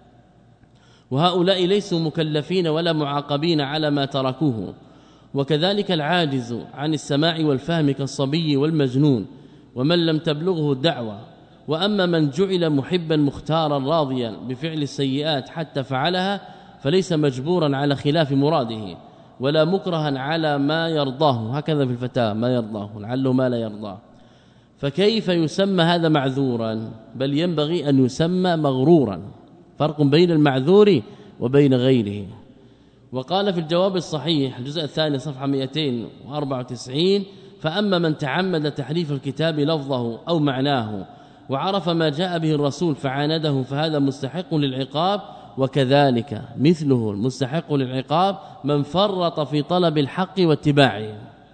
وهؤلاء ليسوا مكلفين ولا معاقبين على ما تركوه. وكذلك العاجز عن السماع والفهم كالصبي والمجنون ومن لم تبلغه الدعوة. وأما من جعل محبا مختارا راضيا بفعل السيئات حتى فعلها فليس مجبورا على خلاف مراده ولا مكرها على ما يرضاه، هكذا في الفتاة ما يرضاه لعله ما لا يرضاه. فكيف يسمى هذا معذورا؟ بل ينبغي أن يسمى مغرورا، فرق بين المعذور وبين غيره. وقال في الجواب الصحيح الجزء الثاني صفحة مئتين وأربعة وتسعين فأما من تعمد تحريف الكتاب لفظه أو معناه وعرف ما جاء به الرسول فعانده فهذا مستحق للعقاب، وكذلك مثله المستحق للعقاب من فرط في طلب الحق واتباعه،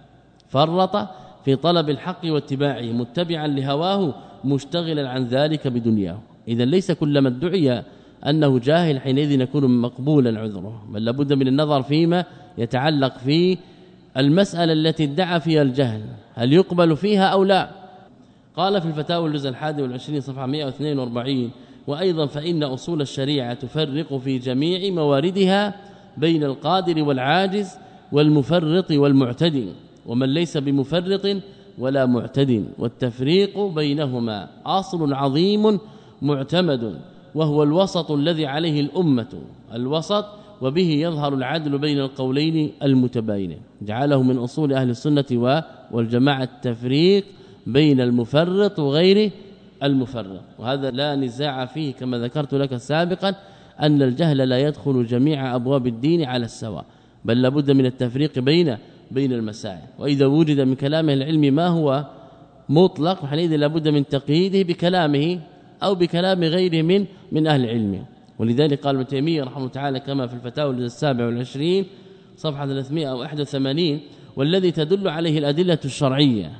فرط في طلب الحق واتباعه متبعا لهواه مشتغلا عن ذلك بدنياه. إذا ليس كلما ادعي أنه جاهل حينئذ يكون مقبولا عذره، بل لابد من النظر فيما يتعلق في المسألة التي ادعى فيها الجهل هل يقبل فيها أو لا. قال في الفتاوى الجزء الحادي والعشرين صفحة مئة واثنين وأربعين وأيضا فإن أصول الشريعة تفرق في جميع مواردها بين القادر والعاجز والمفرط والمعتدي ومن ليس بمفرط ولا معتد، والتفريق بينهما أصل عظيم معتمد وهو الوسط الذي عليه الأمة، الوسط وبه يظهر العدل بين القولين المتباينين. جعله من أصول أهل السنة والجماعة التفريق بين المفرط وغير المفرط، وهذا لا نزاع فيه كما ذكرت لك سابقا أن الجهل لا يدخل جميع أبواب الدين على السواء، بل لابد من التفريق بين بين المسائل. وإذا وجد من كلامه العلم ما هو مطلق حينئذ لابد من تقييده بكلامه أو بكلام غيره من من أهل العلم. ولذلك قال ابن تيمية رحمه الله تعالى كما في الفتاوى السابع والعشرين صفحة ثلاثمئة وواحد وثمانين والذي تدل عليه الأدلة الشرعية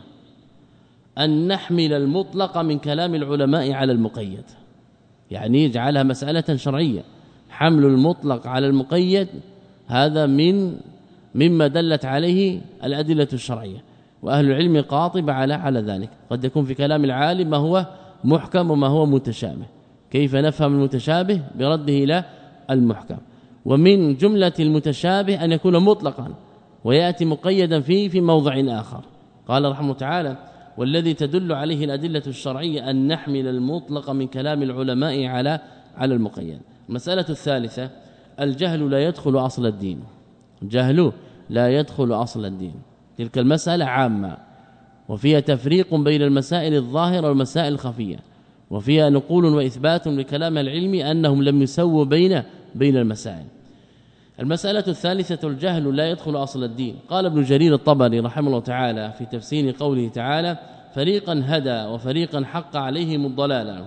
أن نحمل المطلق من كلام العلماء على المقيد، يعني يجعلها مسألة شرعية، حمل المطلق على المقيد هذا من مما دلت عليه الأدلة الشرعية، وأهل العلم قاطب على على ذلك. قد يكون في كلام العالم ما هو محكم وما هو متشابه، كيف نفهم المتشابه برده إلى المحكم. ومن جملة المتشابه أن يكون مطلقا ويأتي مقيدا فيه في موضع آخر. قال رحمه تعالى والذي تدل عليه الأدلة الشرعية أن نحمل المطلق من كلام العلماء على على المقيد. المسألة الثالثة الجهل لا يدخل أصل الدين، الجهل لا يدخل أصل الدين. تلك المسألة عامة وفيها تفريق بين المسائل الظاهرة والمسائل الخفية، وفيها نقول وإثبات لكلام العلم أنهم لم يسووا بين بين المسائل. المسألة الثالثة الجهل لا يدخل أصل الدين. قال ابن جرير الطبري رحمه الله تعالى في تفسير قوله تعالى: فريقا هدى وفريقا حق عليهم الضلالة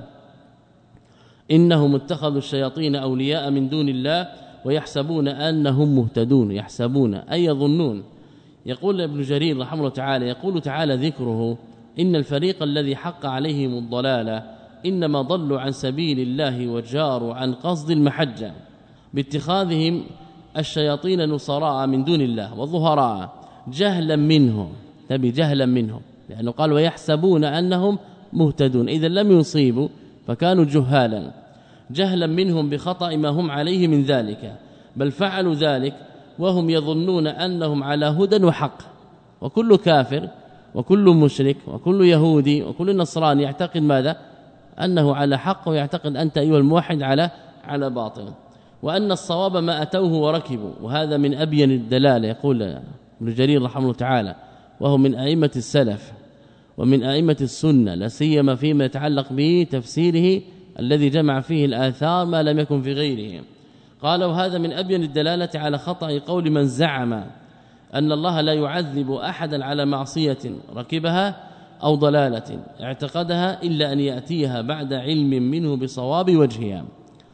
إنهم اتخذوا الشياطين أولياء من دون الله ويحسبون أنهم مهتدون. يحسبون أي يظنون. يقول ابن جرير رحمه الله تعالى: يقول تعالى ذكره: إن الفريق الذي حق عليهم الضلالة إنما ضلوا عن سبيل الله وجاروا عن قصد المحجة باتخاذهم الشياطين نصراء من دون الله وظهراء جهلا منهم. تبي جهلا منهم، لأنه قال ويحسبون أنهم مهتدون، إذا لم يصيبوا فكانوا جهالا، جهلا منهم بخطأ ما هم عليه من ذلك، بل فعلوا ذلك وهم يظنون أنهم على هدى وحق. وكل كافر وكل مشرك وكل يهودي وكل نصراني يعتقد ماذا؟ أنه على حق، ويعتقد أنت أيها الموحد على على باطل، وأن الصواب ما أتوه وركبوا. وهذا من أبين الدلالة. يقول ابن جرير رحمه الله تعالى وهو من أئمة السلف ومن أئمة السنة، لا سيما فيما يتعلق بتفسيره الذي جمع فيه الآثار ما لم يكن في غيره. قال: وهذا من أبين الدلالة على خطأ قول من زعم أن الله لا يعذب أحدا على معصية ركبها أو ضلالة اعتقدها إلا أن يأتيها بعد علم منه بصواب وجهها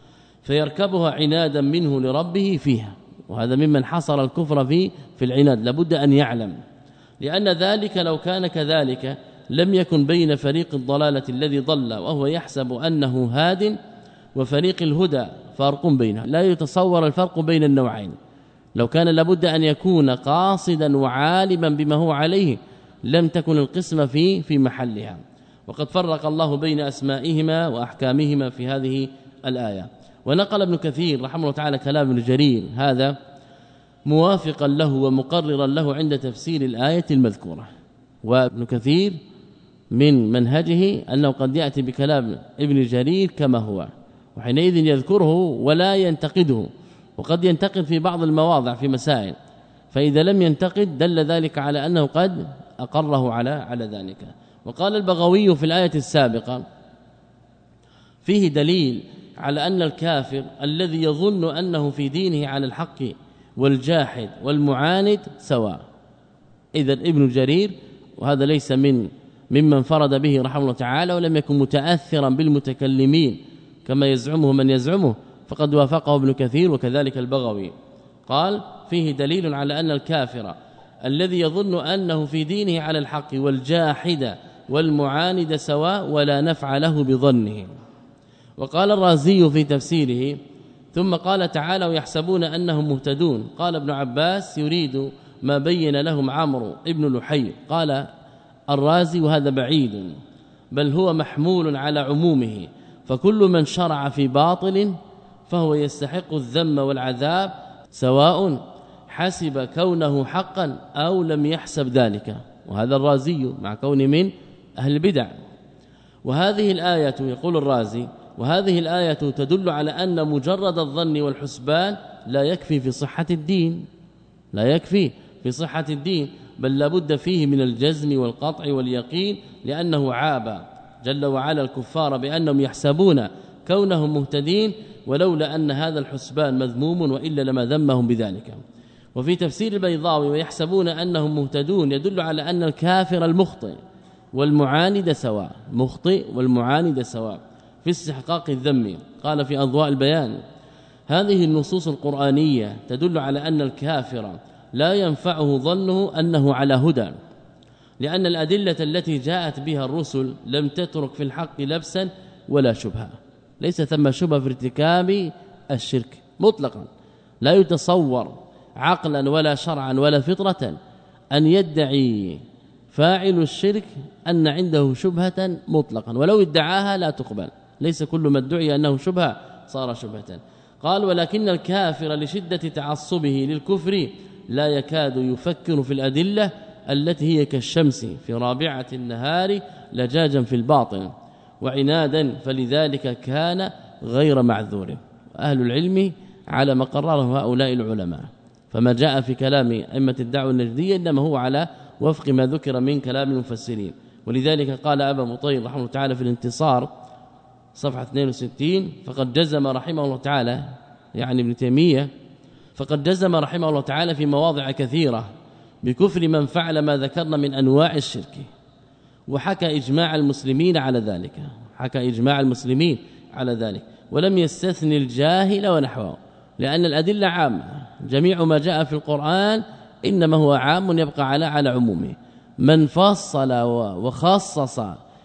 فيركبها عنادا منه لربه فيها. وهذا ممن حصر الكفر في في العناد، لابد أن يعلم، لأن ذلك لو كان كذلك لم يكن بين فريق الضلالة الذي ضل وهو يحسب أنه هاد وفريق الهدى فرق بينها. لا يتصور الفرق بين النوعين. لو كان لابد أن يكون قاصدا وعالما بما هو عليه لم تكن القسمة في في محلها. وقد فرق الله بين أسمائهما وأحكامهما في هذه الآية. ونقل ابن كثير رحمه الله تعالى كلام ابن جرير هذا موافقا له ومقررا له عند تفسير الآية المذكورة. وابن كثير من منهجه أنه قد يأتي بكلام ابن جرير كما هو، وحينئذ يذكره ولا ينتقده، وقد ينتقد في بعض المواضع في مسائل، فإذا لم ينتقد دل ذلك على أنه قد أقره على على ذلك. وقال البغوي في الآية السابقة: فيه دليل على أن الكافر الذي يظن أنه في دينه على الحق والجاحد والمعاند سواء. إذا ابن جرير، وهذا ليس من ممن فرد به رحمه الله تعالى ولم يكن متأثرا بالمتكلمين كما يزعمه من يزعمه، فقد وافقه ابن كثير وكذلك البغوي. قال: فيه دليل على أن الكافر الذي يظن أنه في دينه على الحق والجاحد والمعاند سواء ولا نفع له بظنه. وقال الرازي في تفسيره: ثم قال تعالى: ويحسبون أنهم مهتدون. قال ابن عباس: يريد ما بين لهم عمرو ابن لحي. قال الرازي: وهذا بعيد، بل هو محمول على عمومه، فكل من شرع في باطل فهو يستحق الذم والعذاب سواء حسب كونه حقا أو لم يحسب ذلك. وهذا الرازي مع كونه من أهل البدع. وهذه الآية، يقول الرازي، وهذه الآية تدل على أن مجرد الظن والحسبان لا يكفي في صحة الدين، لا يكفي في صحة الدين، بل لابد فيه من الجزم والقطع واليقين، لأنه عاب جل وعلا الكفار بأنهم يحسبون كونهم مهتدين، ولولا أن هذا الحسبان مذموم وإلا لما ذمهم بذلك. وفي تفسير البيضاوي: ويحسبون أنهم مهتدون، يدل على أن الكافر المخطئ والمعاند سواء، مخطئ والمعاند سواء في استحقاق الذم. قال في أضواء البيان: هذه النصوص القرآنية تدل على أن الكافر لا ينفعه ظنه أنه على هدى، لأن الأدلة التي جاءت بها الرسل لم تترك في الحق لبسا ولا شبهة. ليس ثم شبهة في ارتكاب الشرك مطلقا. لا يتصور عقلا ولا شرعا ولا فطرة أن يدعي فاعل الشرك أن عنده شبهة مطلقا، ولو ادعاها لا تقبل. ليس كل ما ادعي أنه شبهة صار شبهة. قال: ولكن الكافر لشدة تعصبه للكفر لا يكاد يفكر في الأدلة التي هي كالشمس في رابعة النهار لجاجا في الباطن وعنادا، فلذلك كان غير معذور. أهل العلم على ما قرره هؤلاء العلماء، فما جاء في كلام أئمة الدعوة النجدية إنما هو على وفق ما ذكر من كلام المفسرين. ولذلك قال أبا مطير رحمه الله تعالى في الانتصار صفحة اثنين وستين فقد جزم رحمه الله تعالى يعني ابن تيمية فقد جزم رحمه الله تعالى في مواضع كثيرة بكفر من فعل ما ذكرنا من أنواع الشرك، وحكى إجماع المسلمين على ذلك حكى إجماع المسلمين على ذلك ولم يستثني الجاهل ونحوه، لأن الأدلة عامة، جميع ما جاء في القرآن إنما هو عام يبقى على على عمومه. من فصل وخصص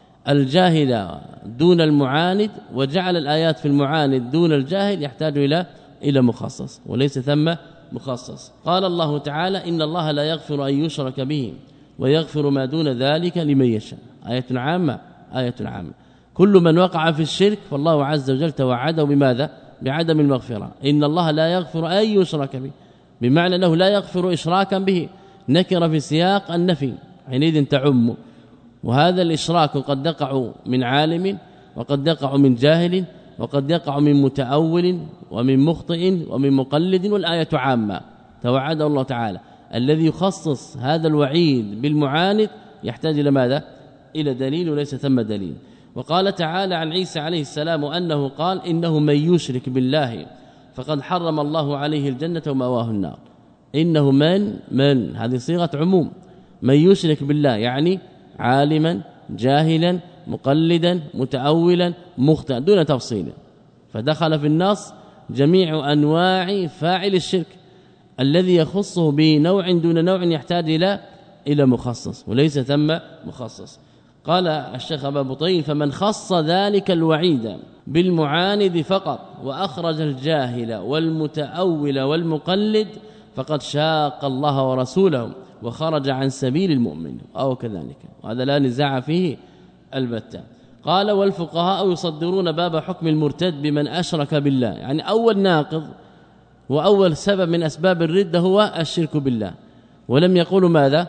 الجاهل دون المعاند وجعل الآيات في المعاند دون الجاهل يحتاج إلى إلى مخصص، وليس ثم مخصص. قال الله تعالى إن الله لا يغفر أن يشرك به ويغفر ما دون ذلك لمن يشاء، آية عامة آية عامة. كل من وقع في الشرك فالله عز وجل توعده بماذا؟ بعدم المغفرة. إن الله لا يغفر أن يشرك به، بمعنى أنه لا يغفر إشراكا به، نكر في سياق النفي حينئذ تعم. وهذا الإشراك قد يقع من عالم وقد يقع من جاهل وقد يقع من متأول ومن مخطئ ومن مقلد، والآية عامة. توعده الله تعالى. الذي يخصص هذا الوعيد بالمعاند يحتاج إلى ماذا؟ إلى دليل، وليس ثم دليل. وقال تعالى عن عيسى عليه السلام أنه قال إنه من يشرك بالله فقد حرم الله عليه الجنة ومأواه النار. إنه من من هذه صيغة عموم، من يشرك بالله يعني عالما جاهلا مقلدا متأولا مخطئا دون تفصيل، فدخل في النص جميع أنواع فاعل الشرك. الذي يخصه بنوع دون نوع يحتاج إلى إلى مخصص، وليس ثم مخصص. قال الشيخ أبا بطين فمن خص ذلك الوعيد بالمعاند فقط وأخرج الجاهل والمتأول والمقلد فقد شاق الله ورسوله وخرج عن سبيل المؤمن أو كذلك، وهذا لا نزاع فيه البتة. قال والفقهاء يصدرون باب حكم المرتد بمن أشرك بالله، يعني أول ناقض وأول سبب من أسباب الردة هو الشرك بالله، ولم يقولوا ماذا؟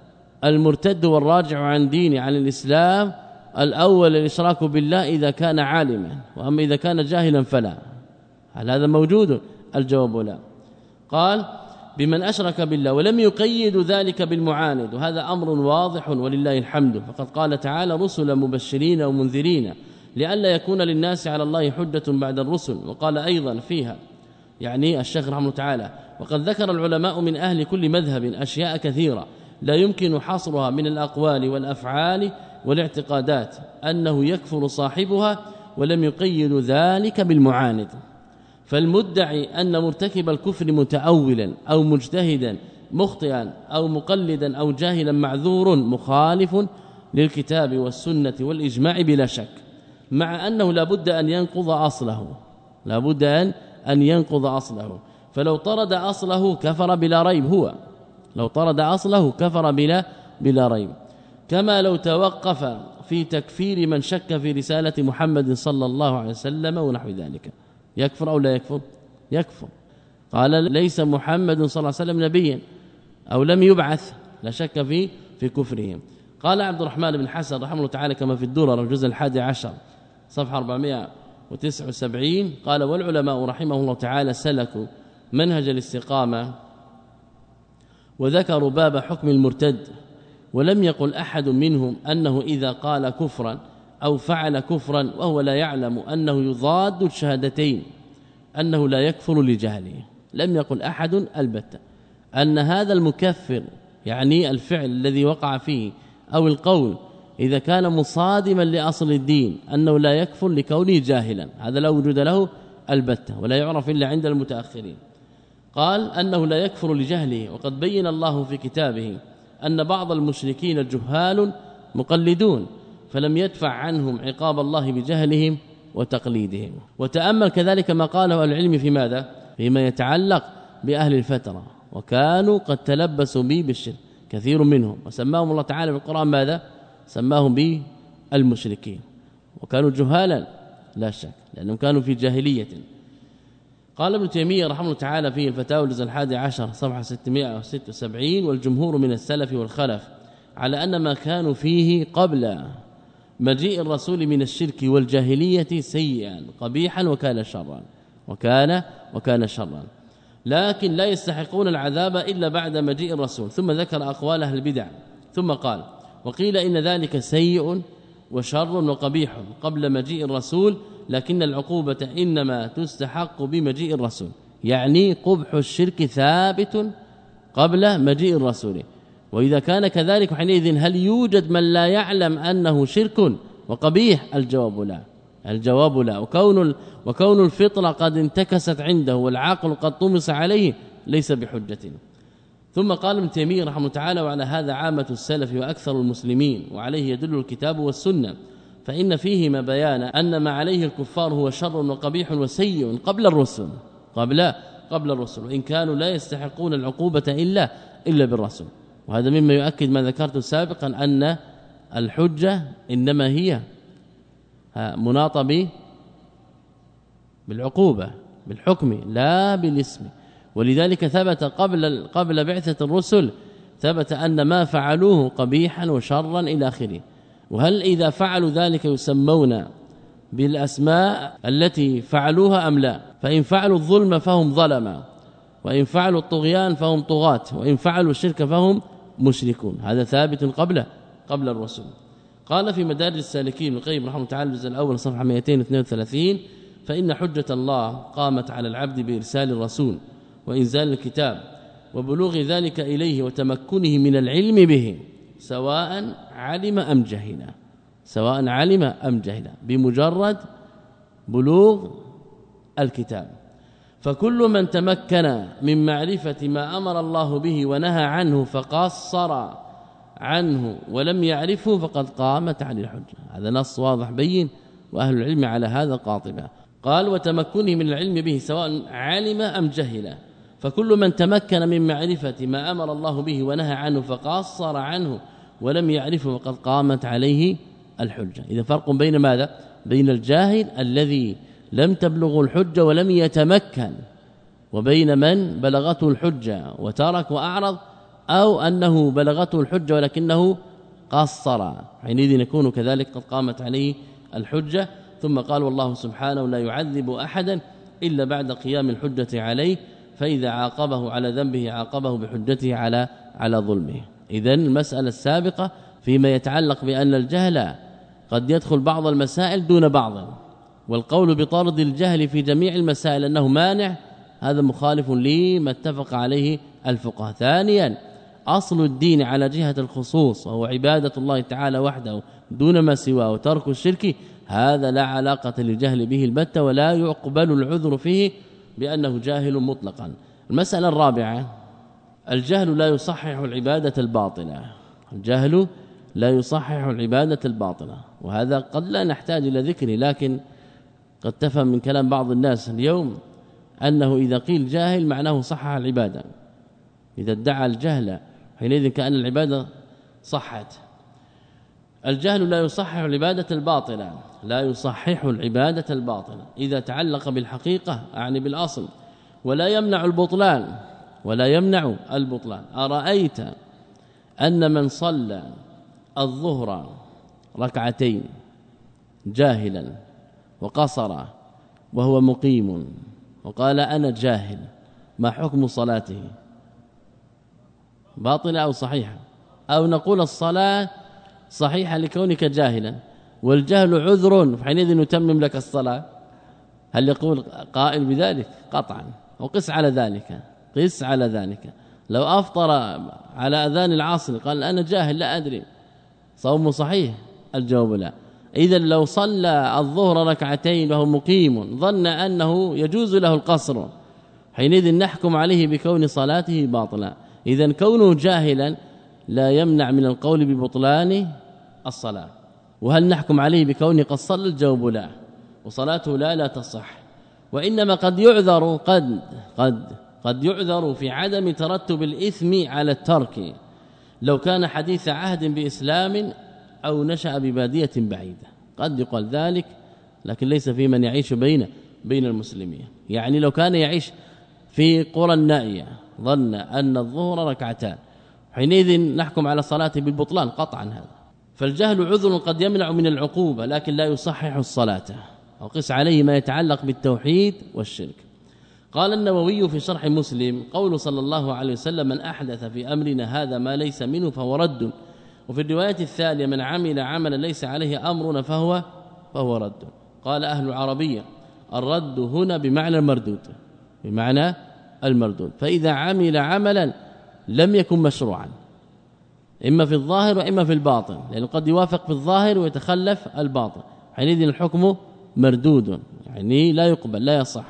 المرتد والراجع عن دينه عن الإسلام الأول الإشراك بالله إذا كان عالما، وأما إذا كان جاهلا فلا. هل هذا موجود؟ الجواب لا. قال بمن أشرك بالله ولم يقيد ذلك بالمعاند، وهذا أمر واضح ولله الحمد. فقد قال تعالى رسلا مبشرين ومنذرين لئلا يكون للناس على الله حجة بعد الرسل. وقال أيضا فيها يعني الشيخ رحمه الله تعالى وقد ذكر العلماء من أهل كل مذهب أشياء كثيرة لا يمكن حصرها من الأقوال والأفعال والاعتقادات أنه يكفر صاحبها ولم يقيد ذلك بالمعاند. فالمدعي أن مرتكب الكفر متأولا أو مجتهدا مخطئا أو مقلدا أو جاهلا معذور مخالف للكتاب والسنة والإجماع بلا شك، مع أنه لا بد أن ينقض أصله لا بد أن أن ينقض أصله. فلو طرد أصله كفر بلا ريب، هو لو طرد أصله كفر بلا بلا ريب. كما لو توقف في تكفير من شك في رسالة محمد صلى الله عليه وسلم ونحو ذلك، يكفر أو لا يكفر؟ يكفر. قال ليس محمد صلى الله عليه وسلم نبيا أو لم يبعث، لا شك في في كفرهم. قال عبد الرحمن بن حسن رحمه الله تعالى كما في الدرر الجزء الحادي عشر صفحة أربعمائة وتسعة وسبعين قال والعلماء رحمه الله تعالى سلكوا منهج الاستقامة وذكروا باب حكم المرتد، ولم يقل أحد منهم أنه إذا قال كفرا أو فعل كفرا وهو لا يعلم أنه يضاد الشهادتين أنه لا يكفر لجهله. لم يقل أحد البتة أن هذا المكفر يعني الفعل الذي وقع فيه أو القول إذا كان مصادما لأصل الدين أنه لا يكفر لكونه جاهلا، هذا لا وجود له البتة ولا يعرف إلا عند المتأخرين. قال أنه لا يكفر لجهله، وقد بين الله في كتابه أن بعض المشركين جهال مقلدون فلم يدفع عنهم عقاب الله بجهلهم وتقليدهم. وتأمل كذلك ما قاله العلم في ماذا؟ فيما يتعلق بأهل الفترة، وكانوا قد تلبسوا به بالشرك كثير منهم، وسماهم الله تعالى في القرآن ماذا؟ سماهم بالمشركين، وكانوا جهالا لا شك لأنهم كانوا في جاهلية. قال ابن تيمية رحمه الله تعالى في الفتاوى الجزء الحادي عشر صفحة ستمائة وستة وسبعين والجمهور من السلف والخلف على أن ما كانوا فيه قبل مجيء الرسول من الشرك والجاهلية سيئا قبيحا وكان شرا وكان وكان شرا، لكن لا يستحقون العذاب إلا بعد مجيء الرسول. ثم ذكر أقوال أهل البدع ثم قال وقيل إن ذلك سيء وشر وقبيح قبل مجيء الرسول لكن العقوبة إنما تستحق بمجيء الرسول، يعني قبح الشرك ثابت قبل مجيء الرسول. وإذا كان كذلك حينئذ هل يوجد من لا يعلم أنه شرك وقبيح؟ الجواب لا، الجواب لا. وكون وكون الفطرة قد انتكست عنده والعقل قد طمس عليه ليس بحجة. ثم قال ابن تيمية رحمه الله تعالى وعلى هذا عامة السلف وأكثر المسلمين وعليه يدل الكتاب والسنة، فإن فيهما بيان أن ما عليه الكفار هو شر وقبيح وسيء قبل الرسل قبل قبل الرسل، وإن كانوا لا يستحقون العقوبة إلا إلا بالرسل. وهذا مما يؤكد ما ذكرت سابقا أن الحجة إنما هي مناطة بالعقوبة بالحكم لا بالاسم. ولذلك ثبت قبل قبل بعثة الرسل ثبت أن ما فعلوه قبيحا وشرا إلى آخره. وهل إذا فعلوا ذلك يسمون بالأسماء التي فعلوها أم لا؟ فإن فعلوا الظلم فهم ظلما، وإن فعلوا الطغيان فهم طغاة، وإن فعلوا الشرك فهم مشركون. هذا ثابت قبل قبل الرسل. قال في مدارج السالكين ابن القيم رحمه الله تعالى الجزء الأول صفحة مئتين واثنين وثلاثين فإن حجة الله قامت على العبد بإرسال الرسول وإنزال الكتاب وبلوغ ذلك إليه وتمكنه من العلم به سواء علم أم جهل، سواء علم أم جهل بمجرد بلوغ الكتاب. فكل من تمكن من معرفة ما أمر الله به ونهى عنه فقصر عنه ولم يعرفه فقد قامت عليه الحجة. هذا نص واضح بين وأهل العلم على هذا قاطبة. قال وتمكنه من العلم به سواء علم أم جهل، فكل من تمكن من معرفة ما أمر الله به ونهى عنه فقصر عنه ولم يعرفه فقد قامت عليه الحجة. إذا فرق بين ماذا؟ بين الجاهل الذي لم تبلغ الحجة ولم يتمكن، وبين من بلغته الحجة وترك وأعرض، أو أنه بلغته الحجة ولكنه قصر، حينئذ يكون كذلك قد قامت عليه الحجة. ثم قال والله سبحانه لا يعذب أحدا إلا بعد قيام الحجة عليه، فإذا عاقبه على ذنبه عاقبه بحجته على على ظلمه. إذن المسألة السابقة فيما يتعلق بأن الجهل قد يدخل بعض المسائل دون بعض، والقول بطرد الجهل في جميع المسائل أنه مانع هذا مخالف لما اتفق عليه الفقهاء. ثانيا أصل الدين على جهة الخصوص وهو عبادة الله تعالى وحده دون ما سواه وترك الشرك، هذا لا علاقة للجهل به البتة ولا يقبل العذر فيه بأنه جاهل مطلقا. المسألة الرابعة الجهل لا يصحح العبادة الباطلة، الجهل لا يصحح العبادة الباطلة، وهذا قد لا نحتاج إلى ذكره، لكن قد تفهم من كلام بعض الناس اليوم أنه إذا قيل جاهل معناه صحح العبادة، إذا ادعى الجهل حينئذ كأن العبادة صحت. الجهل لا يصحح العبادة الباطلة، لا يصحح العبادة الباطلة إذا تعلق بالحقيقة أعني بالأصل، ولا يمنع البطلان، ولا يمنع البطلان. أرأيت أن من صلى الظهر ركعتين جاهلا وقصر وهو مقيم وقال أنا جاهل، ما حكم صلاته؟ باطلة أو صحيحة؟ أو نقول الصلاة صحيحة لكونك جاهلا والجهل عذر فحينئذ نتمم لك الصلاة؟ هل يقول قائل بذلك؟ قطعا. وقس على ذلك، قس على ذلك لو أفطر على أذان العصر قال أنا جاهل لا أدري، صومه صحيح؟ الجواب لا. إذا لو صلى الظهر ركعتين وهو مقيم ظن أنه يجوز له القصر حينئذ نحكم عليه بكون صلاته باطلة. إذا كونه جاهلا لا يمنع من القول ببطلان الصلاة. وهل نحكم عليه بكونه قد صلى؟ الجواب لا، وصلاته لا لا تصح. وإنما قد يعذر قد قد قد يعذر في عدم ترتب الإثم على الترك لو كان حديث عهد بإسلام أو نشأ ببادية بعيدة، قد يقال ذلك، لكن ليس في من يعيش بين بين المسلمين. يعني لو كان يعيش في قرى النائية ظن أن الظهر ركعتان حينئذ نحكم على صلاته بالبطلان قطعا. هذا فالجهل عذر قد يمنع من العقوبة لكن لا يصحح الصلاة، وقس عليه ما يتعلق بالتوحيد والشرك. قال النووي في شرح مسلم قول صلى الله عليه وسلم من أحدث في أمرنا هذا ما ليس منه فهو رد وفي الرواية الثانية من عمل عملا ليس عليه أمرنا فهو فهو رد. قال أهل العربية الرد هنا بمعنى المردود، بمعنى المردود. فإذا عمل عملا لم يكن مشروعا إما في الظاهر وإما في الباطن، لأنه قد يوافق في الظاهر ويتخلف الباطن، حينئذ الحكم مردود، يعني لا يقبل لا يصح.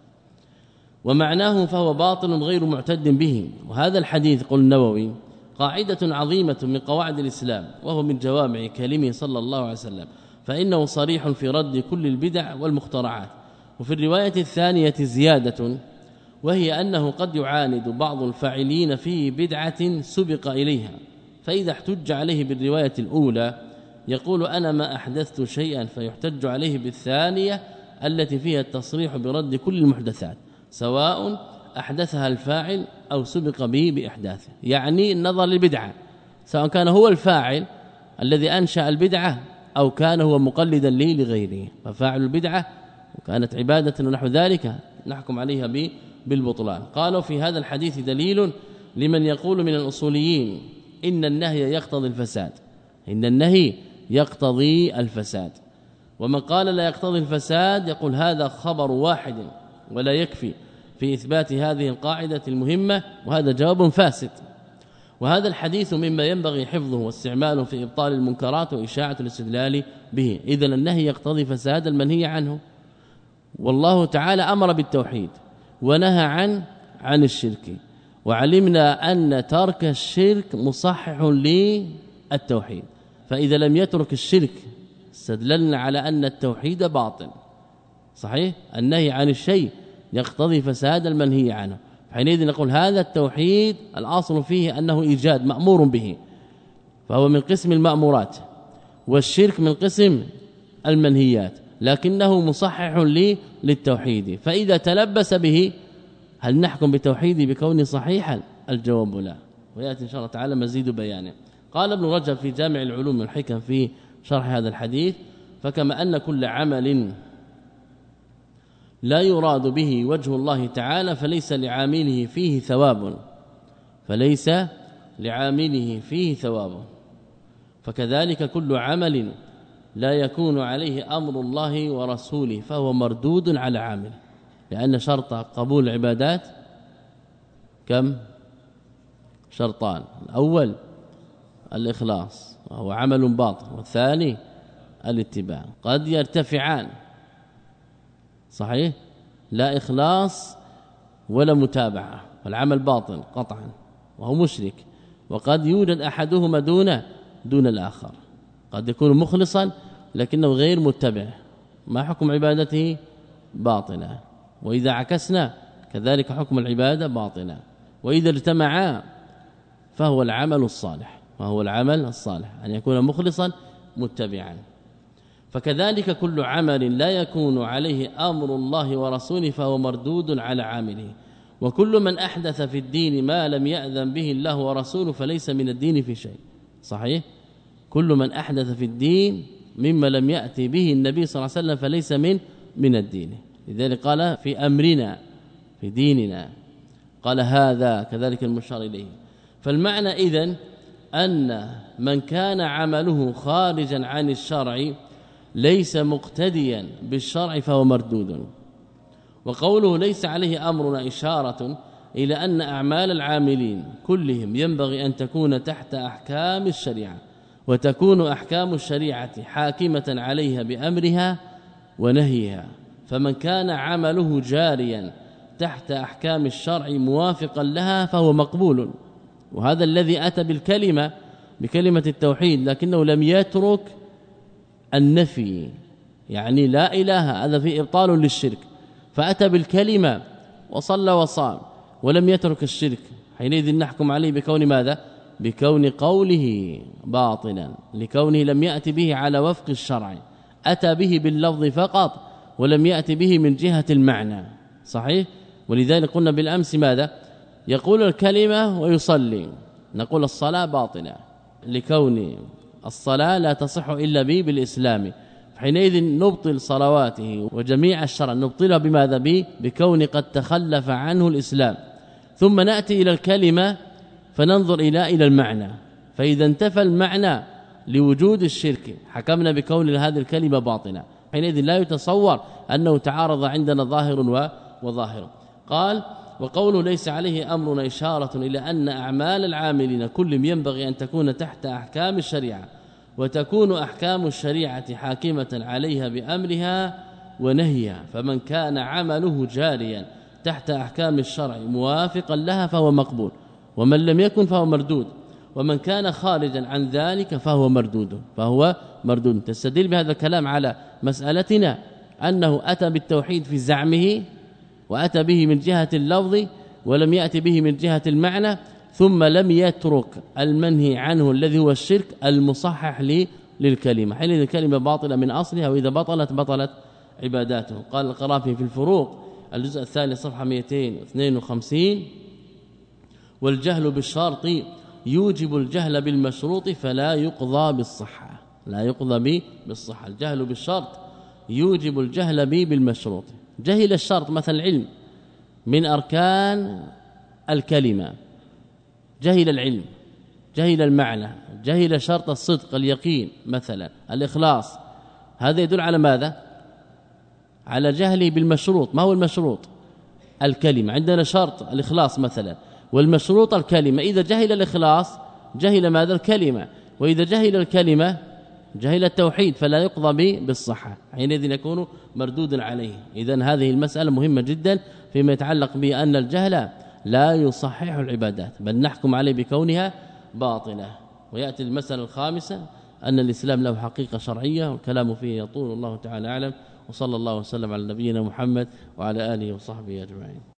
ومعناه فهو باطل غير معتد به. وهذا الحديث قال النووي قاعدة عظيمة من قواعد الإسلام، وهو من جوامع كلمه صلى الله عليه وسلم، فإنه صريح في رد كل البدع والمخترعات. وفي الرواية الثانية زيادة، وهي أنه قد يعاند بعض الفاعلين في بدعة سبق إليها، فإذا احتج عليه بالرواية الأولى يقول أنا ما أحدثت شيئا، فيحتج عليه بالثانية التي فيها التصريح برد كل المحدثات سواء أحدثها الفاعل أو سبق به بإحداثه، يعني النظر للبدعة سواء كان هو الفاعل الذي أنشأ البدعة أو كان هو مقلدا لي لغيره. ففاعل البدعة وكانت عبادة ونحو ذلك نحكم عليها بالبطلان. قالوا في هذا الحديث دليل لمن يقول من الأصوليين إن النهي يقتضي الفساد، إن النهي يقتضي الفساد. ومن قال لا يقتضي الفساد يقول هذا خبر واحد ولا يكفي في إثبات هذه القاعدة المهمة، وهذا جواب فاسد. وهذا الحديث مما ينبغي حفظه واستعماله في إبطال المنكرات وإشاعة الاستدلال به. إذن النهي يقتضي فساد المنهي عنه، والله تعالى أمر بالتوحيد ونهى عن عن الشرك، وعلمنا أن ترك الشرك مصحح للتوحيد، فإذا لم يترك الشرك استدللنا على أن التوحيد باطل. صحيح؟ النهي عن الشيء يقتضي فساد المنهي عنه، حينئذ نقول هذا التوحيد الأصل فيه أنه إيجاد مأمور به، فهو من قسم المأمورات، والشرك من قسم المنهيات، لكنه مصحح لي للتوحيد. فإذا تلبس به هل نحكم بتوحيده بكونه صحيحا؟ الجواب لا، ويأتي إن شاء الله تعالى مزيد بيانه. قال ابن رجب في جامع العلوم والحكم في شرح هذا الحديث فكما أن كل عمل لا يراد به وجه الله تعالى فليس لعامله فيه ثواب، فليس لعامله فيه ثواب، فكذلك كل عمل لا يكون عليه أمر الله ورسوله فهو مردود على عامله، لأن شرط قبول العبادات كم؟ شرطان، الأول الإخلاص وهو عمل باطن، والثاني الاتباع. قد يرتفعان، صحيح، لا إخلاص ولا متابعة، والعمل باطن قطعا وهو مشرك، وقد يوجد أحدهما دون دون الآخر، قد يكون مخلصا لكنه غير متبع، ما حكم عبادته؟ باطنة. وإذا عكسنا كذلك حكم العبادة باطنة. وإذا اجتمعا فهو العمل الصالح، وهو العمل الصالح أن يكون مخلصا متبعا. فكذلك كل عمل لا يكون عليه أمر الله ورسوله فهو مردود على عامله. وكل من أحدث في الدين ما لم يأذن به الله ورسوله فليس من الدين في شيء. صحيح؟ كل من أحدث في الدين مما لم يأتي به النبي صلى الله عليه وسلم فليس من من الدين. لذلك قال في أمرنا في ديننا، قال هذا كذلك المشار إليه. فالمعنى إذن أن من كان عمله خارجا عن الشرع ليس مقتديا بالشرع فهو مردود. وقوله ليس عليه أمرنا إشارة إلى أن أعمال العاملين كلهم ينبغي أن تكون تحت أحكام الشريعة، وتكون أحكام الشريعة حاكمة عليها بأمرها ونهيها. فمن كان عمله جاريا تحت أحكام الشرع موافقا لها فهو مقبول. وهذا الذي أتى بالكلمة بكلمة التوحيد لكنه لم يترك النفي، يعني لا إله، هذا في إبطال للشرك، فأتى بالكلمة وصلى وصام ولم يترك الشرك، حينئذ نحكم عليه بكون ماذا؟ بكون قوله باطلا، لكونه لم يأتي به على وفق الشرع، أتى به باللفظ فقط ولم يأتي به من جهة المعنى. صحيح؟ ولذلك قلنا بالأمس ماذا؟ يقول الكلمة ويصلي، نقول الصلاة باطلة لكون الصلاة لا تصح إلا به بالإسلام، حينئذ نبطل صلواته وجميع الشرع نبطلها بماذا؟ به بكون قد تخلف عنه الإسلام. ثم نأتي إلى الكلمة فننظر إلى إلى المعنى، فإذا انتفى المعنى لوجود الشرك حكمنا بكون هذه الكلمة باطلة، حينئذ لا يتصور أنه تعارض عندنا ظاهر وظاهر. قال وقوله ليس عليه أمرنا إشارة إلى أن أعمال العاملين كل ينبغي أن تكون تحت أحكام الشريعة، وتكون أحكام الشريعة حاكمة عليها بأمرها ونهيها، فمن كان عمله جاريا تحت أحكام الشرع موافقا لها فهو مقبول، ومن لم يكن فهو مردود، ومن كان خارجا عن ذلك فهو مردود فهو مردود. تستدل بهذا الكلام على مسألتنا أنه أتى بالتوحيد في زعمه، وأتى به من جهة اللفظ ولم يأتي به من جهة المعنى، ثم لم يترك المنهي عنه الذي هو الشرك المصحح للكلمة، حينئذ الكلمة باطلة من أصلها، وإذا بطلت بطلت عباداته. قال القرافي في الفروق الجزء الثاني صفحة مئتين واثنين وخمسين والجهل بالشرط يوجب الجهل بالمشروط فلا يقضى بالصحة، لا يقضى بالصحة. الجهل بالشرط يوجب الجهل به بالمشروط. جهل الشرط مثل العلم من أركان الكلمة، جهل العلم، جهل المعنى، جهل شرط الصدق اليقين مثلا الإخلاص، هذا يدل على ماذا؟ على جهله بالمشروط. ما هو المشروط؟ الكلمة. عندنا شرط الإخلاص مثلا، والمشروط الكلمة. إذا جهل الإخلاص جهل ماذا؟ الكلمة. وإذا جهل الكلمة جهل التوحيد، فلا يقضى به بالصحة، حينئذ يكون مردودا عليه. إذن هذه المسألة مهمة جدا فيما يتعلق بأن الجهل لا يصحح العبادات، بل نحكم عليه بكونها باطلة. ويأتي المسألة الخامسة أن الإسلام له حقيقة شرعية، والكلام فيه يطول. الله تعالى أعلم، وصلى الله وسلم على نبينا محمد وعلى آله وصحبه أجمعين.